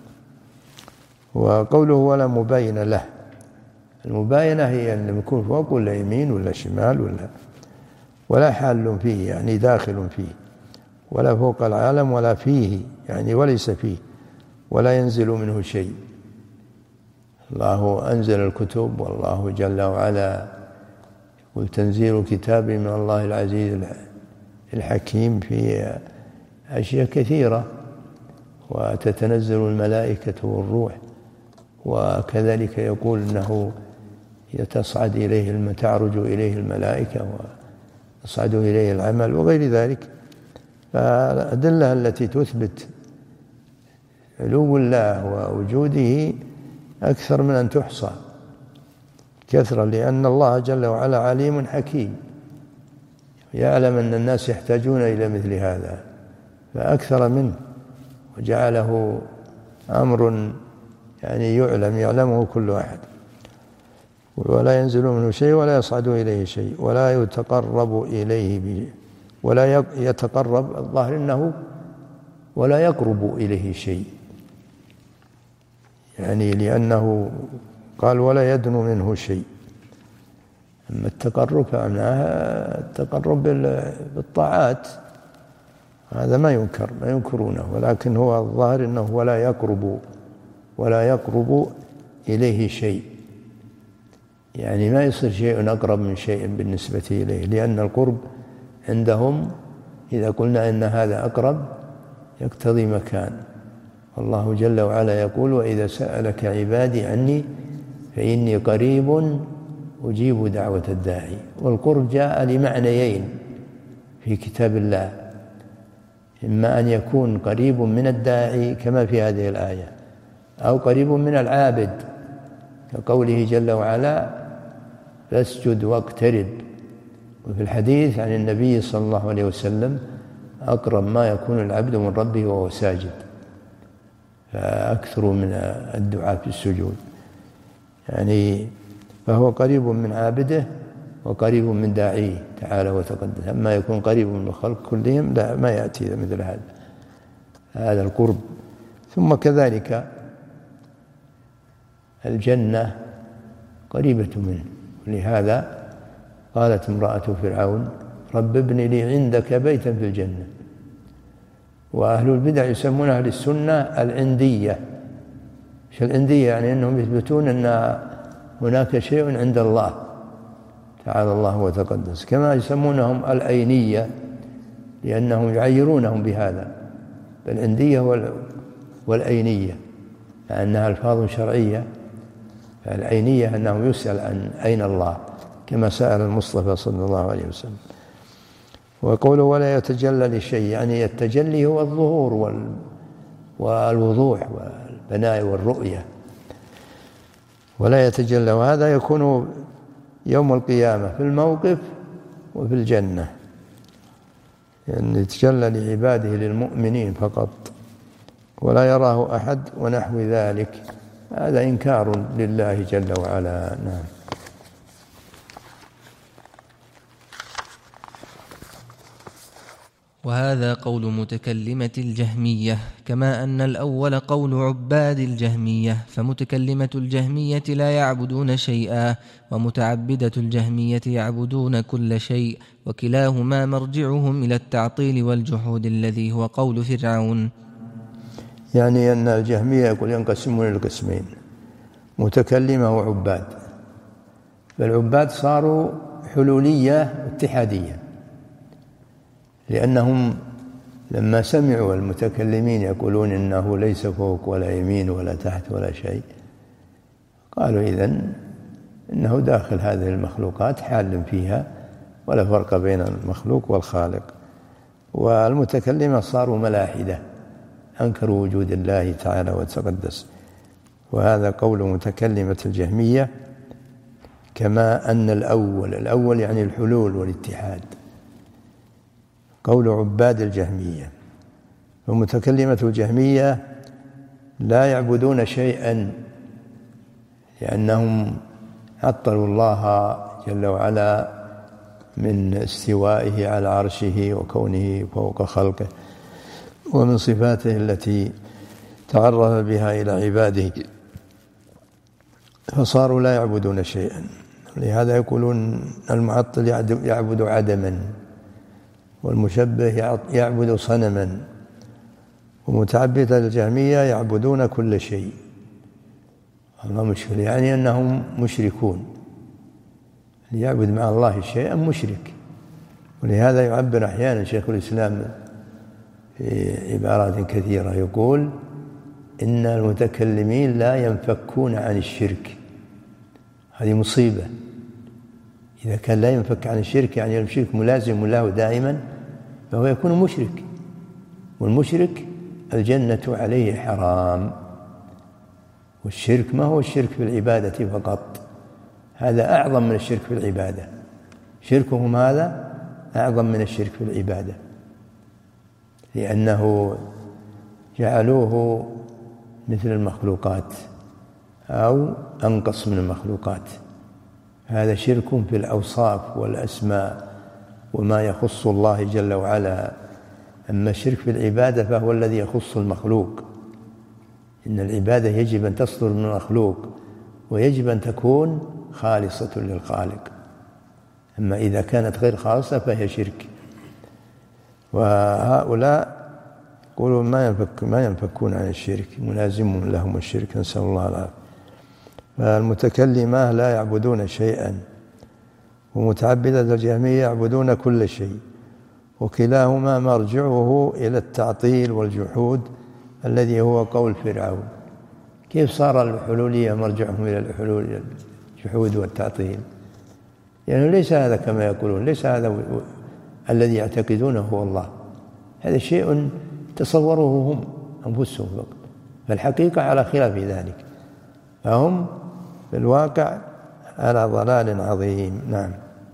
Speaker 3: وقوله: ولا مباين له، المباينة هي أن يكون فوق ولا يمين ولا شمال ولا ولا حال فيه يعني داخل فيه، ولا فوق العالم ولا فيه يعني وليس فيه، ولا ينزل منه شيء. الله أنزل الكتب، والله جل وعلا قل تنزيل كتاب من الله العزيز الحكيم في أشياء كثيرة، وتتنزل الملائكة والروح، وكذلك يقول أنه تصعد إليه تعرج إليه الملائكة ويصعد إليه العمل وغير ذلك. فالأدلة التي تثبت علو الله ووجوده أكثر من أن تحصى كثرة، لأن الله جل وعلا عليم حكيم يعلم أن الناس يحتاجون إلى مثل هذا فأكثر منه، وجعله أمر يعني يعلم يعلمه كل أحد. ولا ينزل منه شيء ولا يصعد إليه شيء ولا يتقرب إليه به ولا يتقرب، الظاهر أنه ولا يقرب إليه شيء، يعني لأنه قال ولا يدنو منه شيء. أما التقرب فمعناها التقرب بالطاعات، هذا ما ينكر ما ينكرونه، ولكن هو الظاهر أنه ولا يقرب ولا يقرب إليه شيء، يعني ما يصير شيء أقرب من شيء بالنسبة إليه، لأن القرب عندهم إذا قلنا إن هذا أقرب يقتضي مكان. والله جل وعلا يقول وإذا سألك عبادي عني فإني قريب أجيب دعوة الداعي. والقرب جاء لمعنيين في كتاب الله، إما أن يكون قريب من الداعي كما في هذه الآية، أو قريب من العابد كقوله جل وعلا فاسجد واقترب. وفي الحديث عن النبي صلى الله عليه وسلم أقرب ما يكون العبد من ربه وهو ساجد، فأكثر من الدعاء في السجود، يعني فهو قريب من عابده وقريب من داعيه تعالى وتقدس. أما يكون قريب من الخلق كلهم لا، ما يأتي مثل هذا هذا القرب. ثم كذلك الجنة قريبة منه، لهذا قالت امرأة فرعون رب ابن لي عندك بيتا في الجنة. وأهل البدع يسمون أهل السنة العندية. مش العندية يعني أنهم يثبتون أن هناك شيء عند الله تعالى الله وتقدس، كما يسمونهم العينية لأنهم يعيرونهم بهذا، العندية والعينية مع أنها ألفاظ شرعية. العينية أنه يسأل عن أين الله كما سأل المصطفى صلى الله عليه وسلم. ويقول ولا يتجلى لشيء، يعني التجلي هو الظهور والوضوح والبناء والرؤية، ولا يتجلى، وهذا يكون يوم القيامة في الموقف وفي الجنة، يعني يتجلى لعباده للمؤمنين فقط ولا يراه أحد ونحو ذلك. هذا إنكار لله جل وعلا. نعم.
Speaker 2: وهذا قول متكلمة الجهمية، كما أن الأول قول عباد الجهمية، فمتكلمة الجهمية لا يعبدون شيئا، ومتعبدة الجهمية يعبدون كل شيء، وكلاهما مرجعهم إلى التعطيل والجحود الذي هو قول فرعون.
Speaker 3: يعني أن الجهمية يقول ينقسمون إلى قسمين، متكلمة وعباد. فالعباد صاروا حلولية اتحادية، لأنهم لما سمعوا المتكلمين يقولون إنه ليس فوق ولا يمين ولا تحت ولا شيء، قالوا إذن إنه داخل هذه المخلوقات حال فيها ولا فرق بين المخلوق والخالق. والمتكلمة صاروا ملاحدة، أنكروا وجود الله تعالى وتقدس. وهذا قول متكلمة الجهمية، كما أن الأول الأول يعني الحلول والاتحاد قول عباد الجهمية. ومتكلمة الجهمية لا يعبدون شيئا، لأنهم عطلوا الله جل وعلا من استوائه على عرشه وكونه فوق خلقه، ومن صفاته التي تعرف بها إلى عباده، فصاروا لا يعبدون شيئا. لهذا يقولون المعطل يعبد عدما، والمشبه يعبد صنما، ومتعبد الجهمية يعبدون كل شيء. الله مشكل، يعني أنهم مشركون، ليعبد مع الله شيئا مشرك. ولهذا يعبر أحيانا شيخ الإسلام في عبارات كثيرة يقول إن المتكلمين لا ينفكون عن الشرك. هذه مصيبة. إذا كان لا ينفك عن الشرك يعني الشرك ملازم له دائما فهو يكون مشرك، والمشرك الجنة عليه حرام. والشرك ما هو الشرك في العبادة فقط، هذا أعظم من الشرك في العبادة. شركهم هذا أعظم من الشرك في العبادة، لأنه جعلوه مثل المخلوقات أو أنقص من المخلوقات. هذا شرك في الأوصاف والأسماء وما يخص الله جل وعلا. أما الشرك في العبادة فهو الذي يخص المخلوق. إن العبادة يجب أن تصدر من المخلوق ويجب أن تكون خالصة للخالق. أما إذا كانت غير خالصة فهي شرك. وهؤلاء يقولوا ما ينفك ما ينفكون عن الشرك، ملازم لهم الشرك، نسأل الله العافية. فالمتكلمة لا يعبدون شيئا، ومتعبدة الجهمية يعبدون كل شيء، وكلاهما مرجعه إلى التعطيل والجحود الذي هو قول فرعون. كيف صار الحلولية مرجعهم إلى الحلول الجحود والتعطيل؟ يعني ليس هذا كما يقولون، ليس هذا الذي يعتقدونه هو الله، هذا شيء تصوروه هم أنفسهم فقط، فالحقيقة على خلاف ذلك، فهم في الواقع على ضلال عظيم. نعم.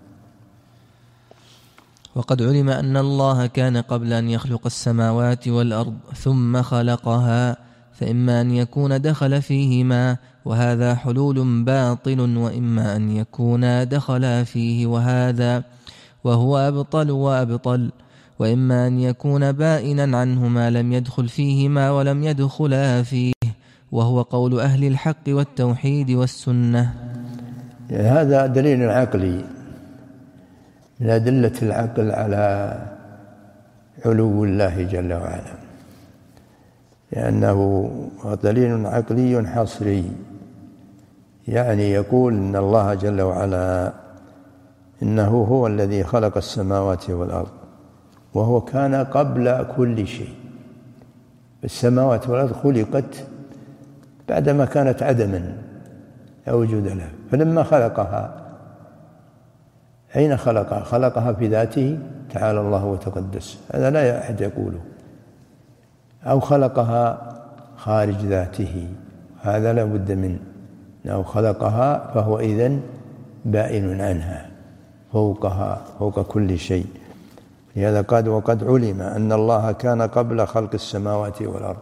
Speaker 2: وقد علم أن الله كان قبل أن يخلق السماوات والأرض ثم خلقها، فإما أن يكون دخل فيهما وهذا حلول باطل، وإما أن يكون دخل فيه وهذا وهو أبطل وأبطل، وإما أن يكون بائنا عنهما لم يدخل فيهما ولم يدخلا فيه، وهو قول أهل الحق والتوحيد والسنة.
Speaker 3: هذا دليل عقلي من أدلة العقل على علو الله جل وعلا، لأنه دليل عقلي حصري، يعني يقول إن الله جل وعلا إنه هو الذي خلق السماوات والأرض، وهو كان قبل كل شيء. السماوات والأرض خلقت بعدما كانت عدما لا وجود لها، فلما خلقها أين خلقها؟ خلقها في ذاته تعالى الله وتقدس، هذا لا أحد يقوله، أو خلقها خارج ذاته، هذا لا بد منه، أو خلقها فهو إذن بائن عنها فوقها فوق كل شيء. لهذا قد وقد علم أن الله كان قبل خلق السماوات والأرض،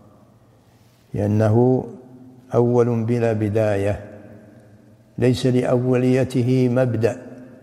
Speaker 3: لأنه أول بلا بداية، ليس لأوليته مبدأ،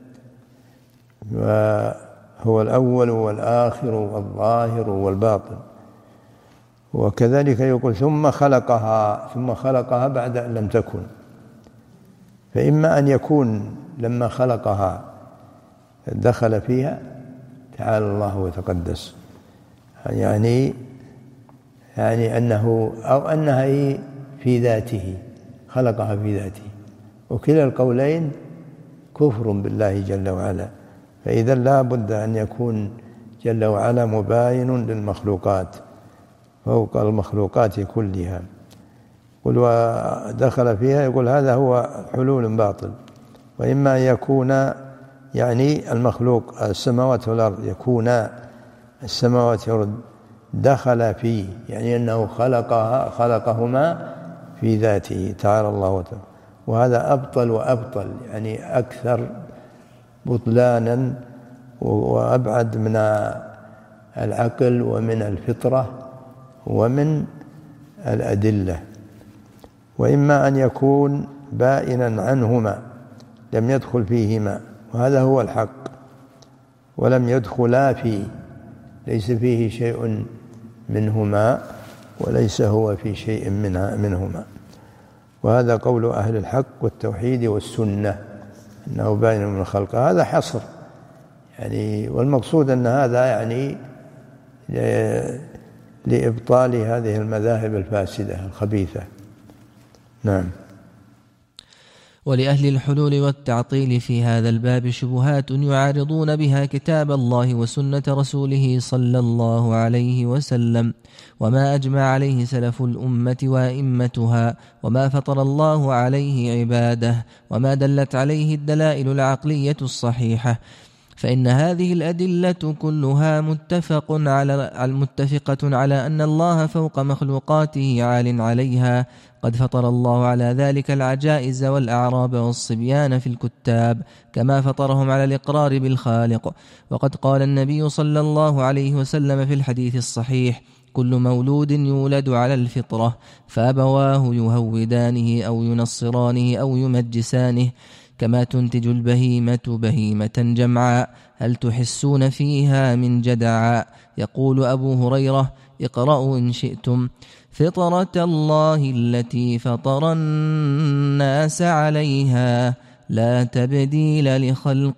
Speaker 3: وهو الأول والآخر والظاهر والباطن. وكذلك يقول ثم خلقها، ثم خلقها بعد أن لم تكن، فإما أن يكون لما خلقها دخل فيها تعالى الله وتقدس، يعني يعني أنه أو أنها في ذاته خلقها في ذاته، وكلا القولين كفر بالله جل وعلا. فإذا لا بد أن يكون جل وعلا مباين للمخلوقات فوق المخلوقات كلها. قل ودخل فيها، يقول هذا هو حلول باطل. وإما أن يكون يعني المخلوق السماوات والأرض يكون السماوات والأرض دخل فيه، يعني أنه خلقها خلقهما في ذاته تعالى الله وتعالى، وهذا أبطل وأبطل، يعني أكثر بطلانا وأبعد من العقل ومن الفطرة ومن الأدلة. وإما أن يكون بائنا عنهما لم يدخل فيهما، وهذا هو الحق، ولم يدخلا فيه، ليس فيه شيء منهما وليس هو في شيء منها منهما. وهذا قول أهل الحق والتوحيد والسنة، أنه بائن من الخلق، هذا حصر يعني، والمقصود أن هذا يعني لإبطال هذه المذاهب الفاسدة الخبيثة. نعم.
Speaker 2: ولأهل الحلول والتعطيل في هذا الباب شبهات يعارضون بها كتاب الله وسنة رسوله صلى الله عليه وسلم، وما أجمع عليه سلف الأمة وأئمتها، وما فطر الله عليه عباده، وما دلت عليه الدلائل العقلية الصحيحة. فإن هذه الأدلة كلها متفق على المتفقة على أن الله فوق مخلوقاته عال عليها، قد فطر الله على ذلك العجائز والأعراب والصبيان في الكتاب، كما فطرهم على الإقرار بالخالق. وقد قال النبي صلى الله عليه وسلم في الحديث الصحيح: كل مولود يولد على الفطرة، فأبواه يهودانه أو ينصرانه أو يمجسانه، كما تنتج البهيمة بهيمة جمعاء، هل تحسون فيها من جدعاء. يقول أبو هريرة: اقرأوا إن شئتم: فطرة الله التي فطر الناس عليها، لا تبديل لخلق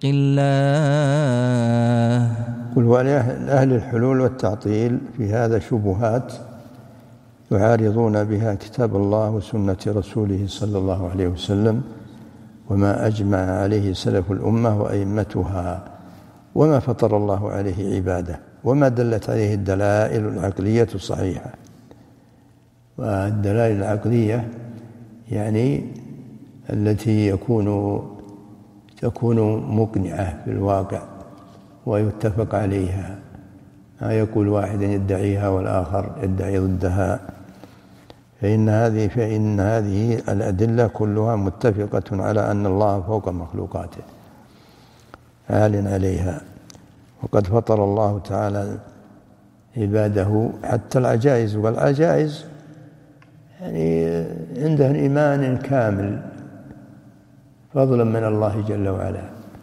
Speaker 2: الله.
Speaker 3: قل ولأهل الحلول والتعطيل في هذا شبهات يعارضون بها كتاب الله وسنة رسوله صلى الله عليه وسلم، وما أجمع عليه سلف الأمة وأئمتها، وما فطر الله عليه عباده، وما دلت عليه الدلائل العقلية الصحيحة. والدلائل العقلية يعني التي يكون تكون مقنعة في الواقع ويتفق عليها، ما يقول واحد يدعيها والآخر يدعي ضدها. فإن هذه فإن هذه الأدلة كلها متفقة على أن الله فوق مخلوقاته عال عليها، وقد فطر الله تعالى عباده حتى العجائز، والعجائز يعني عندها إيمان كامل فضلا من الله جل وعلا.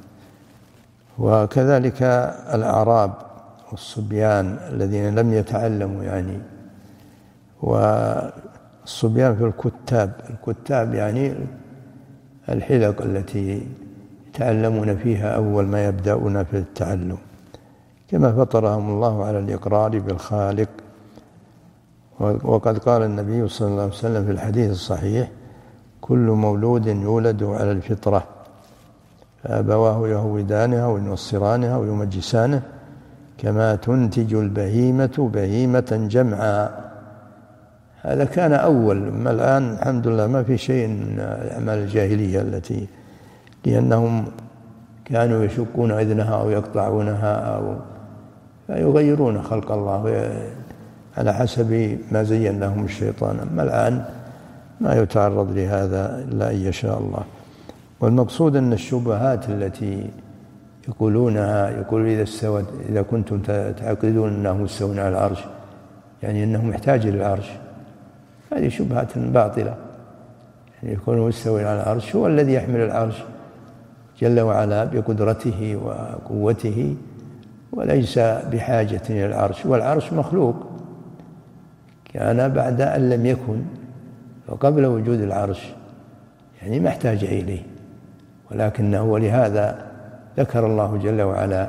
Speaker 3: وكذلك الأعراب والصبيان الذين لم يتعلموا، يعني والصبيان في الكتاب، الكتاب يعني الحلق التي يتعلمون فيها أول ما يبدأون في التعلم، كما فطرهم الله على الإقرار بالخالق. وقد قال النبي صلى الله عليه وسلم في الحديث الصحيح: كل مولود يولد على الفطرة، فأبواه يهودانه أو ينصرانه أو يمجسانه، كما تنتج البهيمة بهيمة جمعاء. هذا كان أول، أما الآن الحمد لله ما في شيء من أعمال الجاهلية التي، لأنهم كانوا يشقون إذنها أو يقطعونها أو يغيرون خلق الله على حسب ما زين لهم الشيطان. أما الآن ما يتعرض لهذا إلا أن يشاء الله. والمقصود أن الشبهات التي يقولونها، يقول إذا استوت، إذا كنتم تعتقدون أنه مستوى على العرش، يعني أنه محتاج للعرش، هذه شبهات باطلة. يعني يكون مستوى على العرش، هو الذي يحمل العرش جل وعلا بقدرته وقوته، وليس بحاجة إلى العرش. والعرش مخلوق كان بعد أن لم يكن، وقبل وجود العرش يعني ما احتاج إليه، ولكنه ولهذا ذكر الله جل وعلا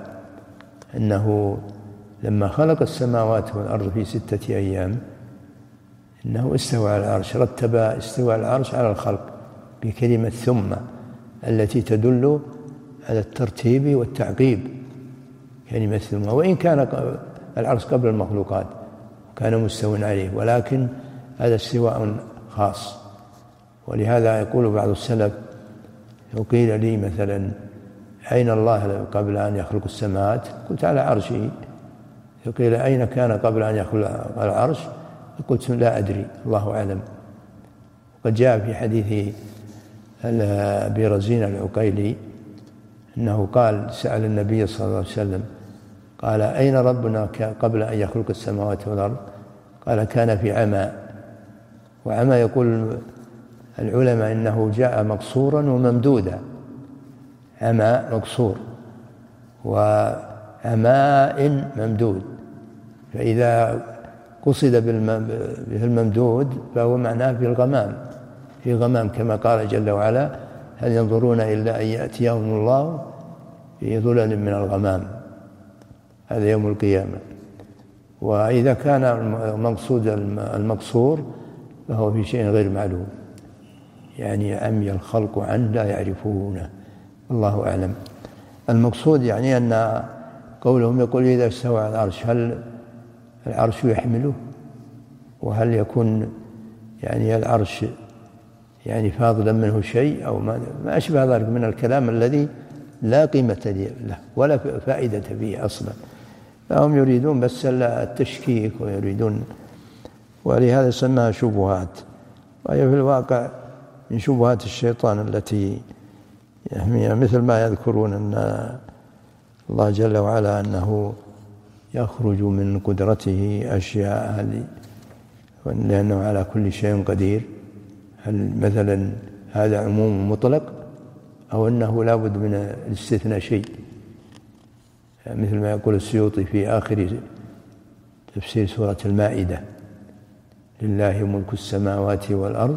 Speaker 3: أنه لما خلق السماوات والأرض في ستة أيام إنه استوى على العرش، رتب استوى العرش على الخلق بكلمة ثم التي تدل على الترتيب والتعقيب، كلمة ثم. وإن كان العرش قبل المخلوقات كان مستوى عليه، ولكن هذا استواء خاص. ولهذا يقول بعض السلف: وقيل لي مثلا أين الله قبل أن يخلق السماوات؟ قلت على عرشه. وقيل أين كان قبل أن يخلق العرش؟ قلت لا أدري، الله أعلم. وقد جاء في حديث أبي رزين العقيلي أنه قال: سأل النبي صلى الله عليه وسلم قال: أين ربنا قبل أن يخلق السماوات والأرض؟ قال: كان في عمى. وعمى يقول العلماء إنه جاء مقصورا وممدودا، عمى مقصور وعماء ممدود، فإذا قصد بالممدود فهو معناه في الغمام، في غمام، كما قال جل وعلا: هل ينظرون إلا أن يأتيهم الله في ظلل من الغمام، هذا يوم القيامة. وإذا كان المقصود المقصور فهو في شيء غير معلوم، يعني عمي الخلق عنه لا يعرفونه. الله أعلم. المقصود يعني أن قولهم يقول إذا استوى على العرش هل العرش يحمله، وهل يكون يعني العرش يعني فاضلا منه شيء أو ما, ما أشبه ذلك من الكلام الذي لا قيمة له ولا فائدة فيه أصلا. فهم يريدون بس التشكيك ويريدون، ولهذا سماها شبهات، وهي في الواقع من شبهات الشيطان التي يحميها، مثل ما يذكرون أن الله جل وعلا أنه يخرج من قدرته أشياء هذه لأنه على كل شيء قدير. هل مثلا هذا عموم مطلق أو أنه لا بد من الاستثناء شيء، مثل ما يقول السيوطي في آخر تفسير سورة المائدة: لله ملك السماوات والأرض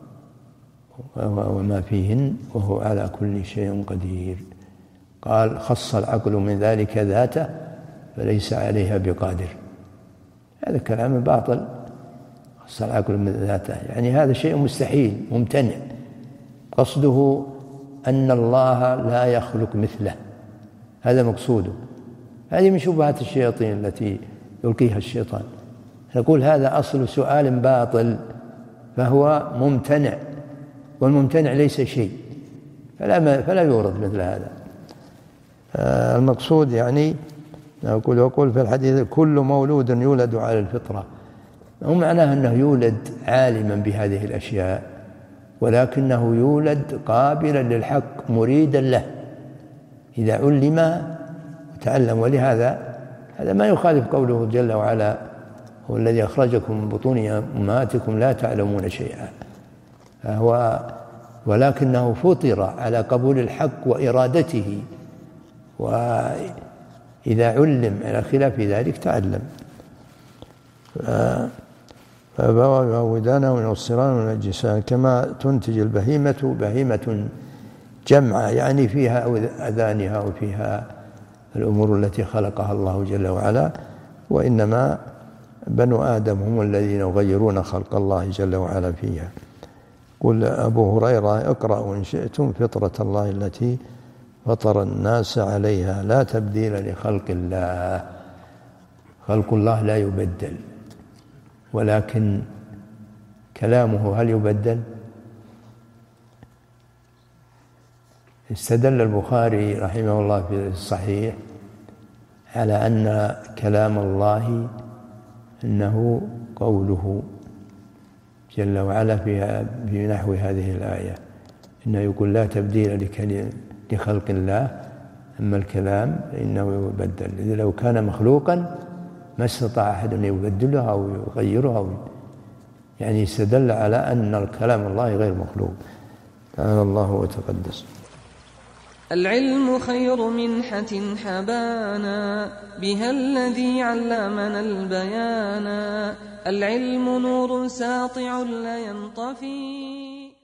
Speaker 3: وما فيهن وهو على كل شيء قدير. قال: خص العقل من ذلك ذاته فليس عليها بقادر. هذا كلام باطل. خص العقل من ذاته يعني هذا شيء مستحيل ممتنع. قصده أن الله لا يخلق مثله، هذا مقصوده. هذه من شبهات الشياطين التي يلقيها الشيطان. نقول هذا أصل سؤال باطل فهو ممتنع، والممتنع ليس شيء، فلا, فلا يورد مثل هذا. المقصود يعني نقول وقول في الحديث: كل مولود يولد على الفطرة. هو معناه أنه يولد عالما بهذه الأشياء، ولكنه يولد قابلا للحق مريدا له إذا علم وتعلم. ولهذا هذا ما يخالف قوله جل وعلا: هو الذي أخرجكم من بطون أمهاتكم لا تعلمون شيئا. فهو ولكنه فطر على قبول الحق وإرادته، وإذا علم على خلاف ذلك تعلم. فأبواه يعودانه وينصرانه وينجسانه كما تنتج البهيمة بهيمة جمعة، يعني فيها أذانها وفيها الأمور التي خلقها الله جل وعلا، وإنما بنو آدم هم الذين يغيرون خلق الله جل وعلا فيها. قل أبو هريرة: اقرأوا إن شئتم فطرة الله التي فطر الناس عليها لا تبديل لخلق الله. خلق الله لا يبدل، ولكن كلامه هل يبدل؟ استدل البخاري رحمه الله في الصحيح على أن كلام الله إنه قوله جل وعلا في نحو هذه الآية، إنه يقول لا تبديل لخلق الله، أما الكلام إنه يبدل. إذا لو كان مخلوقا ما استطاع أحد أن يبدلها أو يغيرها أو يعني استدل على أن الكلام الله غير مخلوق. تعالى الله وتقدس.
Speaker 1: العلم خير منحة حبانا بها الذي علمنا البيانا. العلم نور ساطع لا ينطفي